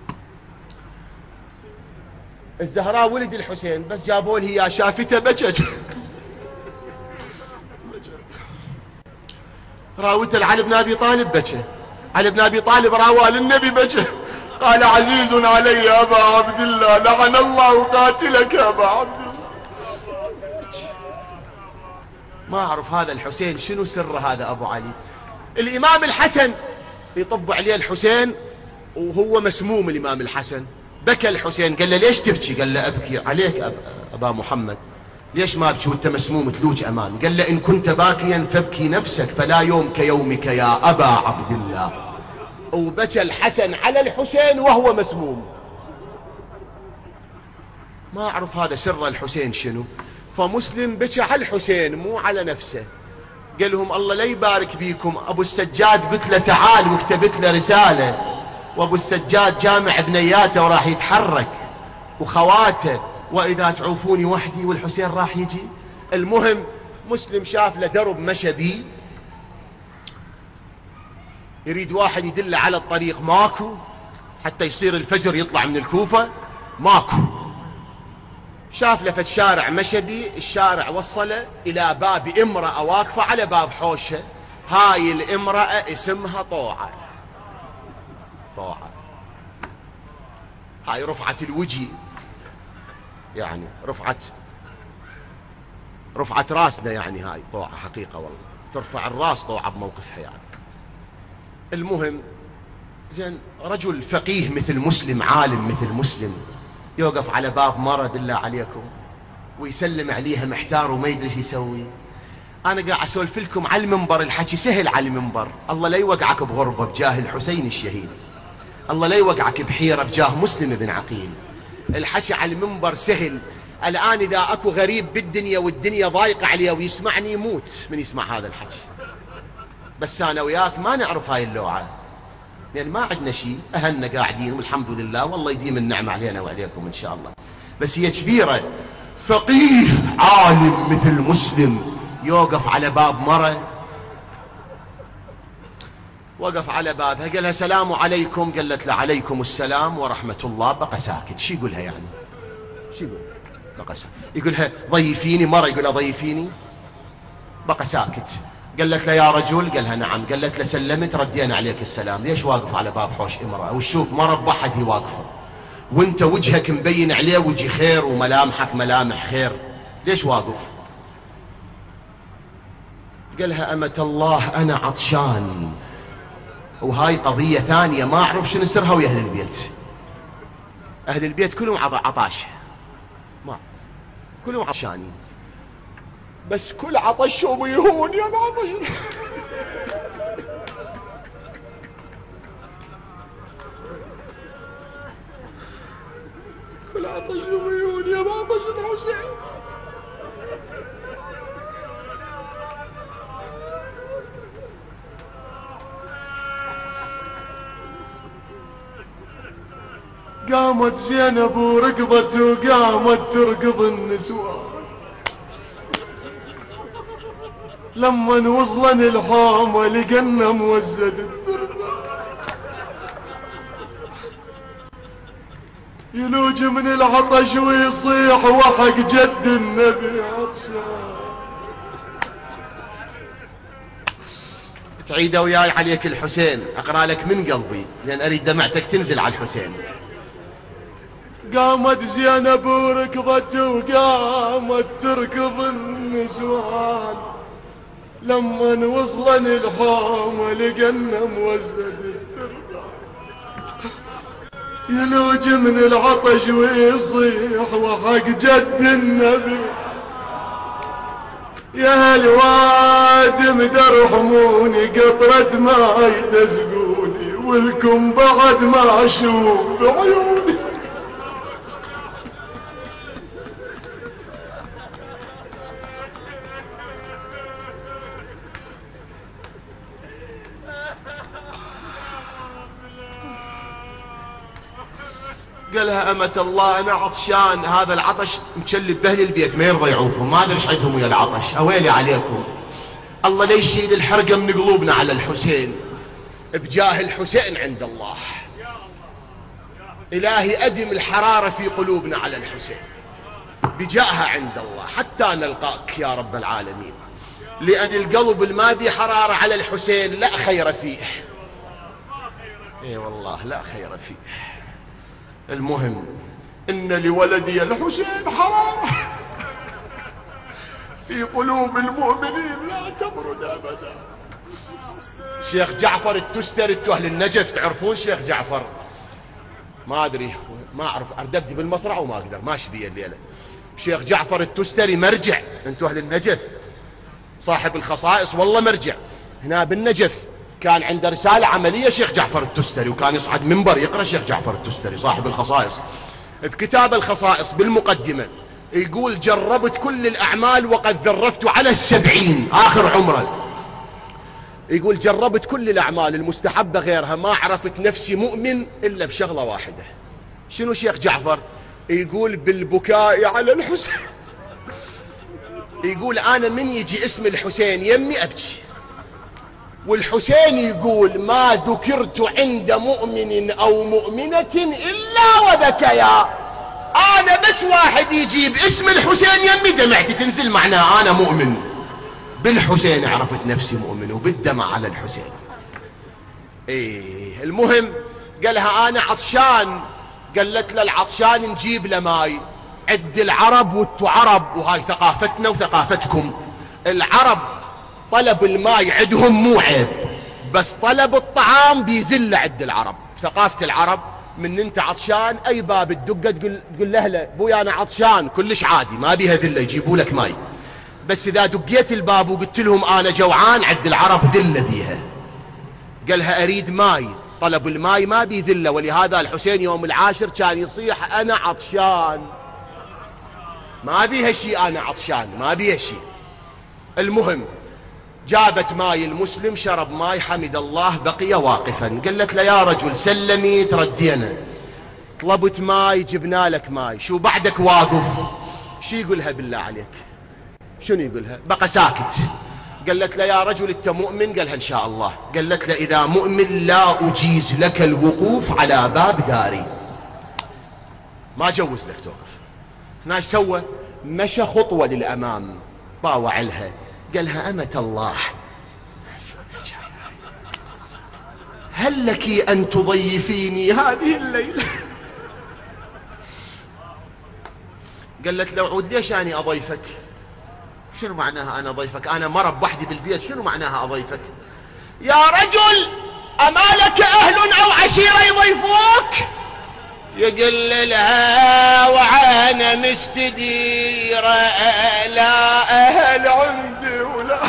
الزهراء ولد الحسين بس جابوا لي يا شافته بكت. راوته علي بن ابي طالب بكى، علي بن ابي طالب راوى للنبي بكى، قال عزيز علي ابا عبد الله لعن الله قاتلك ابا عبد الله. ما اعرف هذا الحسين شنو سره هذا ابو علي. الامام الحسن يطب عليه الحسين وهو مسموم، الامام الحسن بكى الحسين، قال له ليش تبكي، قال له ابكي عليك ابا محمد، ليش ما ابكي وانت مسموم تلوج امان، قال له ان كنت باكيا فابكي نفسك فلا يوم كيومك يا ابا عبد الله. وبكى الحسن على الحسين وهو مسموم. ما اعرف هذا سر الحسين شنو. فمسلم بكى على الحسين مو على نفسه. قال لهم الله لا يبارك بيكم، ابو السجاد قلت له تعال وكتبت له رسالة، وابو السجاد جامع بنياته وراح يتحرك وخواته، واذا تعوفوني وحدي، والحسين راح يجي. المهم مسلم شاف له درب مشى بيه، يريد واحد يدله على الطريق، ماكو، حتى يصير الفجر يطلع من الكوفة ماكو. شاف له فد شارع مشى بيه، الشارع وصله الى باب امرأة واقفة على باب حوشة، هاي الامرأة اسمها طوعة. طوعة هاي رفعت الوجه يعني، رفعت راسنا يعني، هاي طوعة حقيقة والله، ترفع الراس طوعة بموقفها يعني. المهم زين، رجل فقيه مثل مسلم، عالم مثل مسلم، يوقف على باب مرة بالله عليكم ويسلم عليها محتار وما يدري ايش يسوي. انا قاعد اسولف لكم على المنبر، الحكي سهل على المنبر، الله لا يوقعك بغربة بجاه الحسين الشهيد، الله لا يوقعك بحيرة بجاه مسلم بن عقيل. الحكي على المنبر سهل، الآن إذا أكو غريب بالدنيا والدنيا ضايقة عليه ويسمعني يموت من يسمع هذا الحكي. بس أنا وياك ما نعرف هاي اللوعة، لأن ما عندنا شيء، أهلنا قاعدين والحمد لله، والله يديم النعمة علينا وعليكم إن شاء الله. بس هي كبيرة، فقيه عالم مثل مسلم يوقف على باب مرة، وقف على بابها قال لها سلام عليكم، قالت له عليكم السلام ورحمة الله، بقى ساكت. شي يقولها يعني؟ شي يقول؟ بقى ساكت. يقولها ضيفيني، مرة يقولها ضيفيني، بقى ساكت. قالت له يا رجل، قالها نعم. قالت له سلمت، ردينا عليك السلام، ليش واقف على باب حوش امرأة وشوف مرة بحد هي واقفة وانت وجهك مبين عليه وجه خير وملامحك ملامح خير، ليش واقف؟ قالها أمة الله أنا عطشان، وهاي قضية ثانية ما أعرف شنو سرها ويا أهل البيت. أهل البيت كلهم عطاش، ما كلهم عطشانين، بس كل عطشهم يهون يا عطش. كل عطشهم يهون يا عطش الحسين. قامت زينب وركضت وقامت تركض النسوان، لما وصلن الحومة لقنا موزد التربة، يلوج من العطش ويصيح وحق جد النبي عطشان. تعيد وياي عليك الحسين، اقرا لك من قلبي لان اريد دمعتك تنزل على الحسين. قامت زينب وركضت وقامت تركض النسوان، لما وصلن الحومة لقنا موزد التربة، يلوج من العطش ويصيح وحق جد النبي يا الوادم درحموني قطرة ماي تسقوني ولكم بعد ما اشوف بعيوني. قالها أمة الله أنا عطشان، هذا العطش مشلب بأهل البيت ما يرضى يعوفهم، ما أدري ايش عندهم ويا العطش، أويلي عليكم. الله لا يشيل الحرقة من قلوبنا على الحسين بجاه الحسين عند الله. إلهي أدم الحرارة في قلوبنا على الحسين بجاهها عند الله حتى نلقاك يا رب العالمين، لأن القلب ما بي حرارة على الحسين لا خير فيه. اي والله لا خير فيه. المهم ان لولدي الحسين حرارة في قلوب المؤمنين لا تبرد ابدا. شيخ جعفر التستري انتو اهل النجف تعرفون شيخ جعفر؟ ما ادري ما اعرف، اردبدي بالمصرع وما اقدر ماشي بي الليله. شيخ جعفر التستري مرجع، انتو اهل النجف، صاحب الخصائص والله مرجع هنا بالنجف، كان عنده رسالة عملية شيخ جعفر التستري، وكان يصعد منبر يقرأ شيخ جعفر التستري صاحب الخصائص. بكتاب الخصائص بالمقدمة يقول جربت كل الأعمال وقد ذرفت على 70 آخر عمره. يقول جربت كل الأعمال المستحبة غيرها ما عرفت نفسي مؤمن إلا بشغلة واحدة. شنو شيخ جعفر؟ يقول بالبكاء على الحسين. يقول أنا من يجي اسم الحسين يمي أبكي، والحسين يقول ما ذكرت عند مؤمن أو مؤمنة إلا وبكيا. أنا بس واحد يجيب اسم الحسين يمي دمعتي تنزل، معناه أنا مؤمن بالحسين، عرفت نفسي مؤمن وبالدمع على الحسين. إيه المهم قالها أنا عطشان، قالت له العطشان نجيب له ماي. عد العرب وانتو عرب، وهاي ثقافتنا وثقافتكم. العرب طلب الماء عندهم مو عيب، بس طلب الطعام بيذل عند العرب. ثقافة العرب من انت عطشان اي باب الدقة تقول له بويا انا عطشان، كلش عادي ما بيها ذلة يجيبوا لك ماي. بس اذا دقيت الباب وقلت لهم انا جوعان عند العرب ذلة فيها. قالها اريد ماي، طلب الماي ما بيذلة، ولهذا الحسين يوم العاشر كان يصيح انا عطشان. ما بيها شيء، انا عطشان ما بيها شيء. المهم جابت ماي المسلم، شرب ماي حمد الله، بقي واقفا. قالت له يا رجل سلمي تردينا، طلبت ماي جبنا لك ماي، شو بعدك واقف؟ شو يقولها بالله عليك؟ شنو يقولها؟ بقى ساكت. قالت له يا رجل انت مؤمن؟ قالها ان شاء الله. قالت له اذا مؤمن لا اجيز لك الوقوف على باب داري، ما جوز لك توقف. ناش سوى؟ مشى خطوة للامام، طاوع لها قالها امة الله هل لك ان تضيفيني هذه الليلة؟ قالت له عود ليش اني اضيفك؟ شنو معناها انا اضيفك؟ انا مرة بوحدي بالبيت، شنو معناها اضيفك؟ يا رجل اما لك اهل او عشيرة يضيفوك؟ يقول لها وعانا مستديرة لا اهل عندي ولا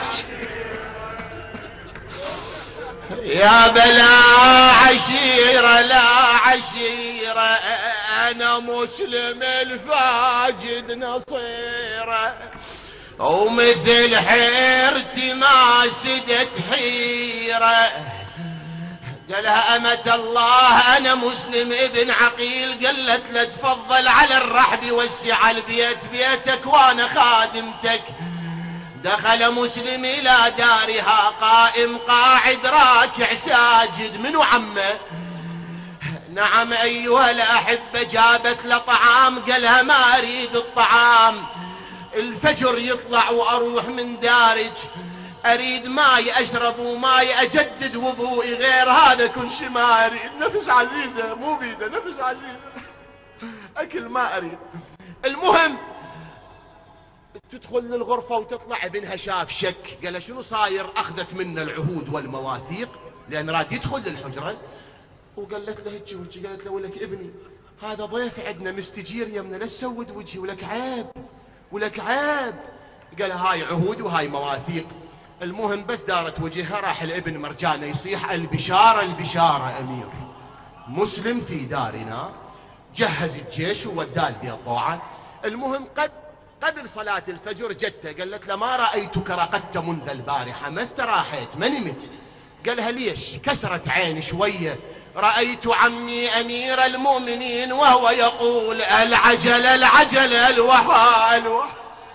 يا بلا عشيرة لا عشيرة، انا مسلم الفاجد نصيرة، ومثل حيرتي ما سدت حيرة. قالها أمة الله أنا مسلم ابن عقيل. قالت له تفضل على الرحب وسع البيت، بيتك وأنا خادمتك. دخل مسلم إلى دارها قائم قاعد راكع ساجد. منو عمه؟ نعم أيها الأحبة. جابت له طعام، قالها ما أريد الطعام، الفجر يطلع وأروح من دارج، أريد ماي أشرب وماي أجدد وضوئي، غير هذا كل شيء ما أريد. نفس عزيزة مو بيده، نفس عزيزة، أكل ما أريد. المهم تدخل للغرفة وتطلع، ابنها شاف شك، قال شنو صاير؟ أخذت منا العهود والمواثيق لأن راد يدخل للحجرة، وقالت له هيك وجهي. قالت له ولك ابني هذا ضيف عندنا مستجير يمنا، لا تسود وجهي ولك عيب ولك عيب. قال هاي عهود وهاي مواثيق. المهم بس دارت وجهها، راح الابن مرجانه يصيح البشارة البشارة امير مسلم في دارنا، جهز الجيش ووداه البيت طوعه. المهم قبل صلاة الفجر جته، قالت له ما رأيتك رقدت منذ البارحة، ما استراحيت ما نمت. قالها ليش؟ كسرت عيني شوية، رأيت عمي أمير المؤمنين وهو يقول العجل العجل الوحى الوحى.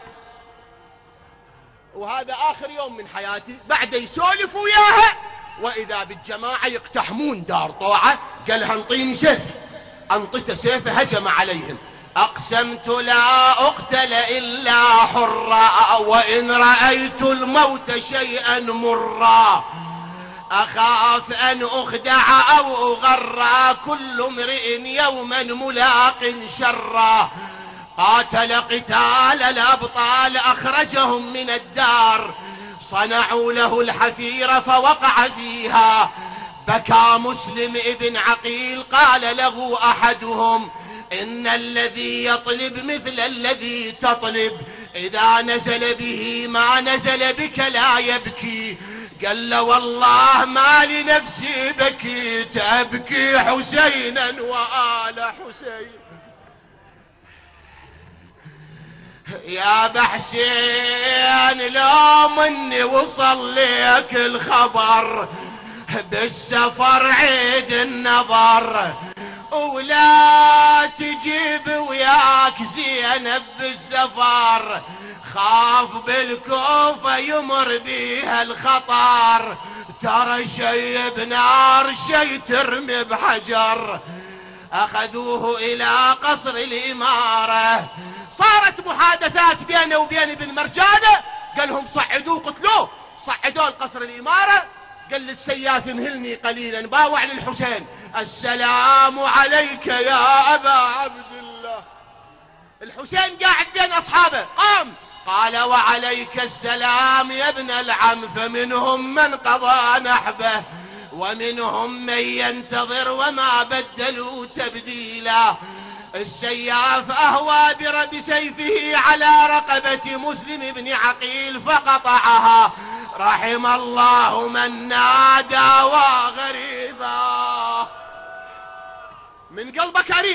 وهذا آخر يوم من حياتي. بعد يسولف وياها وإذا بالجماعة يقتحمون دار طوعة. قالها انطيني سيف، انطته سيفه هجم عليهم. أقسمت لا أقتل إلا حرا، وإن رأيت الموت شيئا مرا، أخاف أن أخدع أو أغرى، كل امرئ يوما ملاق شرا. قاتل قتال الأبطال أخرجهم من الدار، صنعوا له الحفير فوقع فيها. بكى مسلم ابن عقيل، قال له أحدهم إن الذي يطلب مثل الذي تطلب، إذا نزل به ما نزل بك لا يبكي. قال له والله ما لنفسي بكيت، أبكي حسينا وآل حسين. يا بحسين لو مني وصل لك الخبر، بالسفر عيد النظر، ولا تجيب وياك زينب بالسفر، خاف بالكوفة يمر بيها الخطر، ترى شي بنار شي ترمي بحجر. أخذوه إلى قصر الإمارة، صارت محادثات بينه وبين ابن مرجانة. قال لهم صعدوه قتلوه، صعدوه القصر الإمارة. قال للسياف انهلني قليلا، باوع للحسين السلام عليك يا أبا عبد الله. الحسين قاعد بين أصحابه، قام قال وعليك السلام يا ابن العم. فمنهم من قضى نحبه ومنهم من ينتظر وما بدلوا تبديلا. السياف أهوى بسيفه على رقبة مسلم بن عقيل فقطعها. رحم الله من نادى وغريبا. من قلبك أريد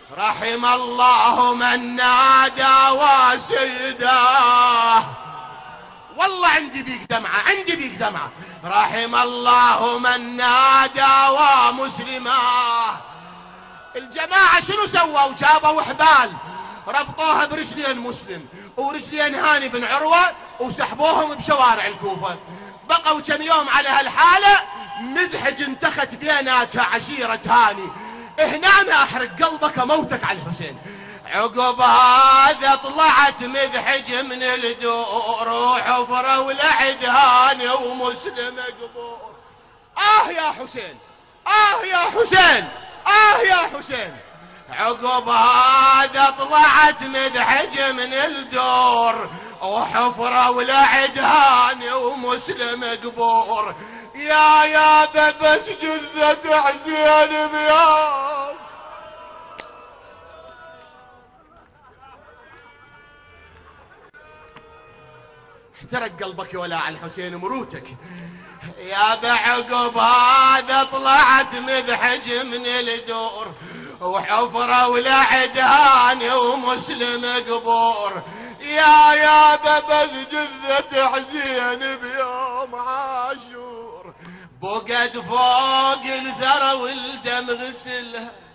رحم الله من نادى وسيداه. والله عندي بيك دمعة، عندي بيك دمعة. رحم الله من نادى ومسلماه. الجماعة شنو سووا؟ جابوا حبال ربطوها برجلين مسلم ورجلين هاني بن عروة وسحبوهم بشوارع الكوفة. بقوا كم يوم على هالحالة. مذحج انتخت بيناتها عشيرة هاني. هنا أنا أحرق قلبك موتك على الحسين. عقب هذا طلعت مذحج من الدور وحفرة ولعد هاني ومسلم قبور. يا حسين، يا حسين، يا حسين. عقب هذا طلعت مذحج من الدور وحفرة ولعد هاني ومسلم قبور. يا بس جثة حسين بياض. احترق قلبك يا ولاء الحسين مروتك. يا بعقب هذا طلعت مذحج من الدور وحفرة ولعد هاني ومسلم قبور. يا بس جثة حسين بيوم عاشور. بقد فوق الثرى والدم غسلها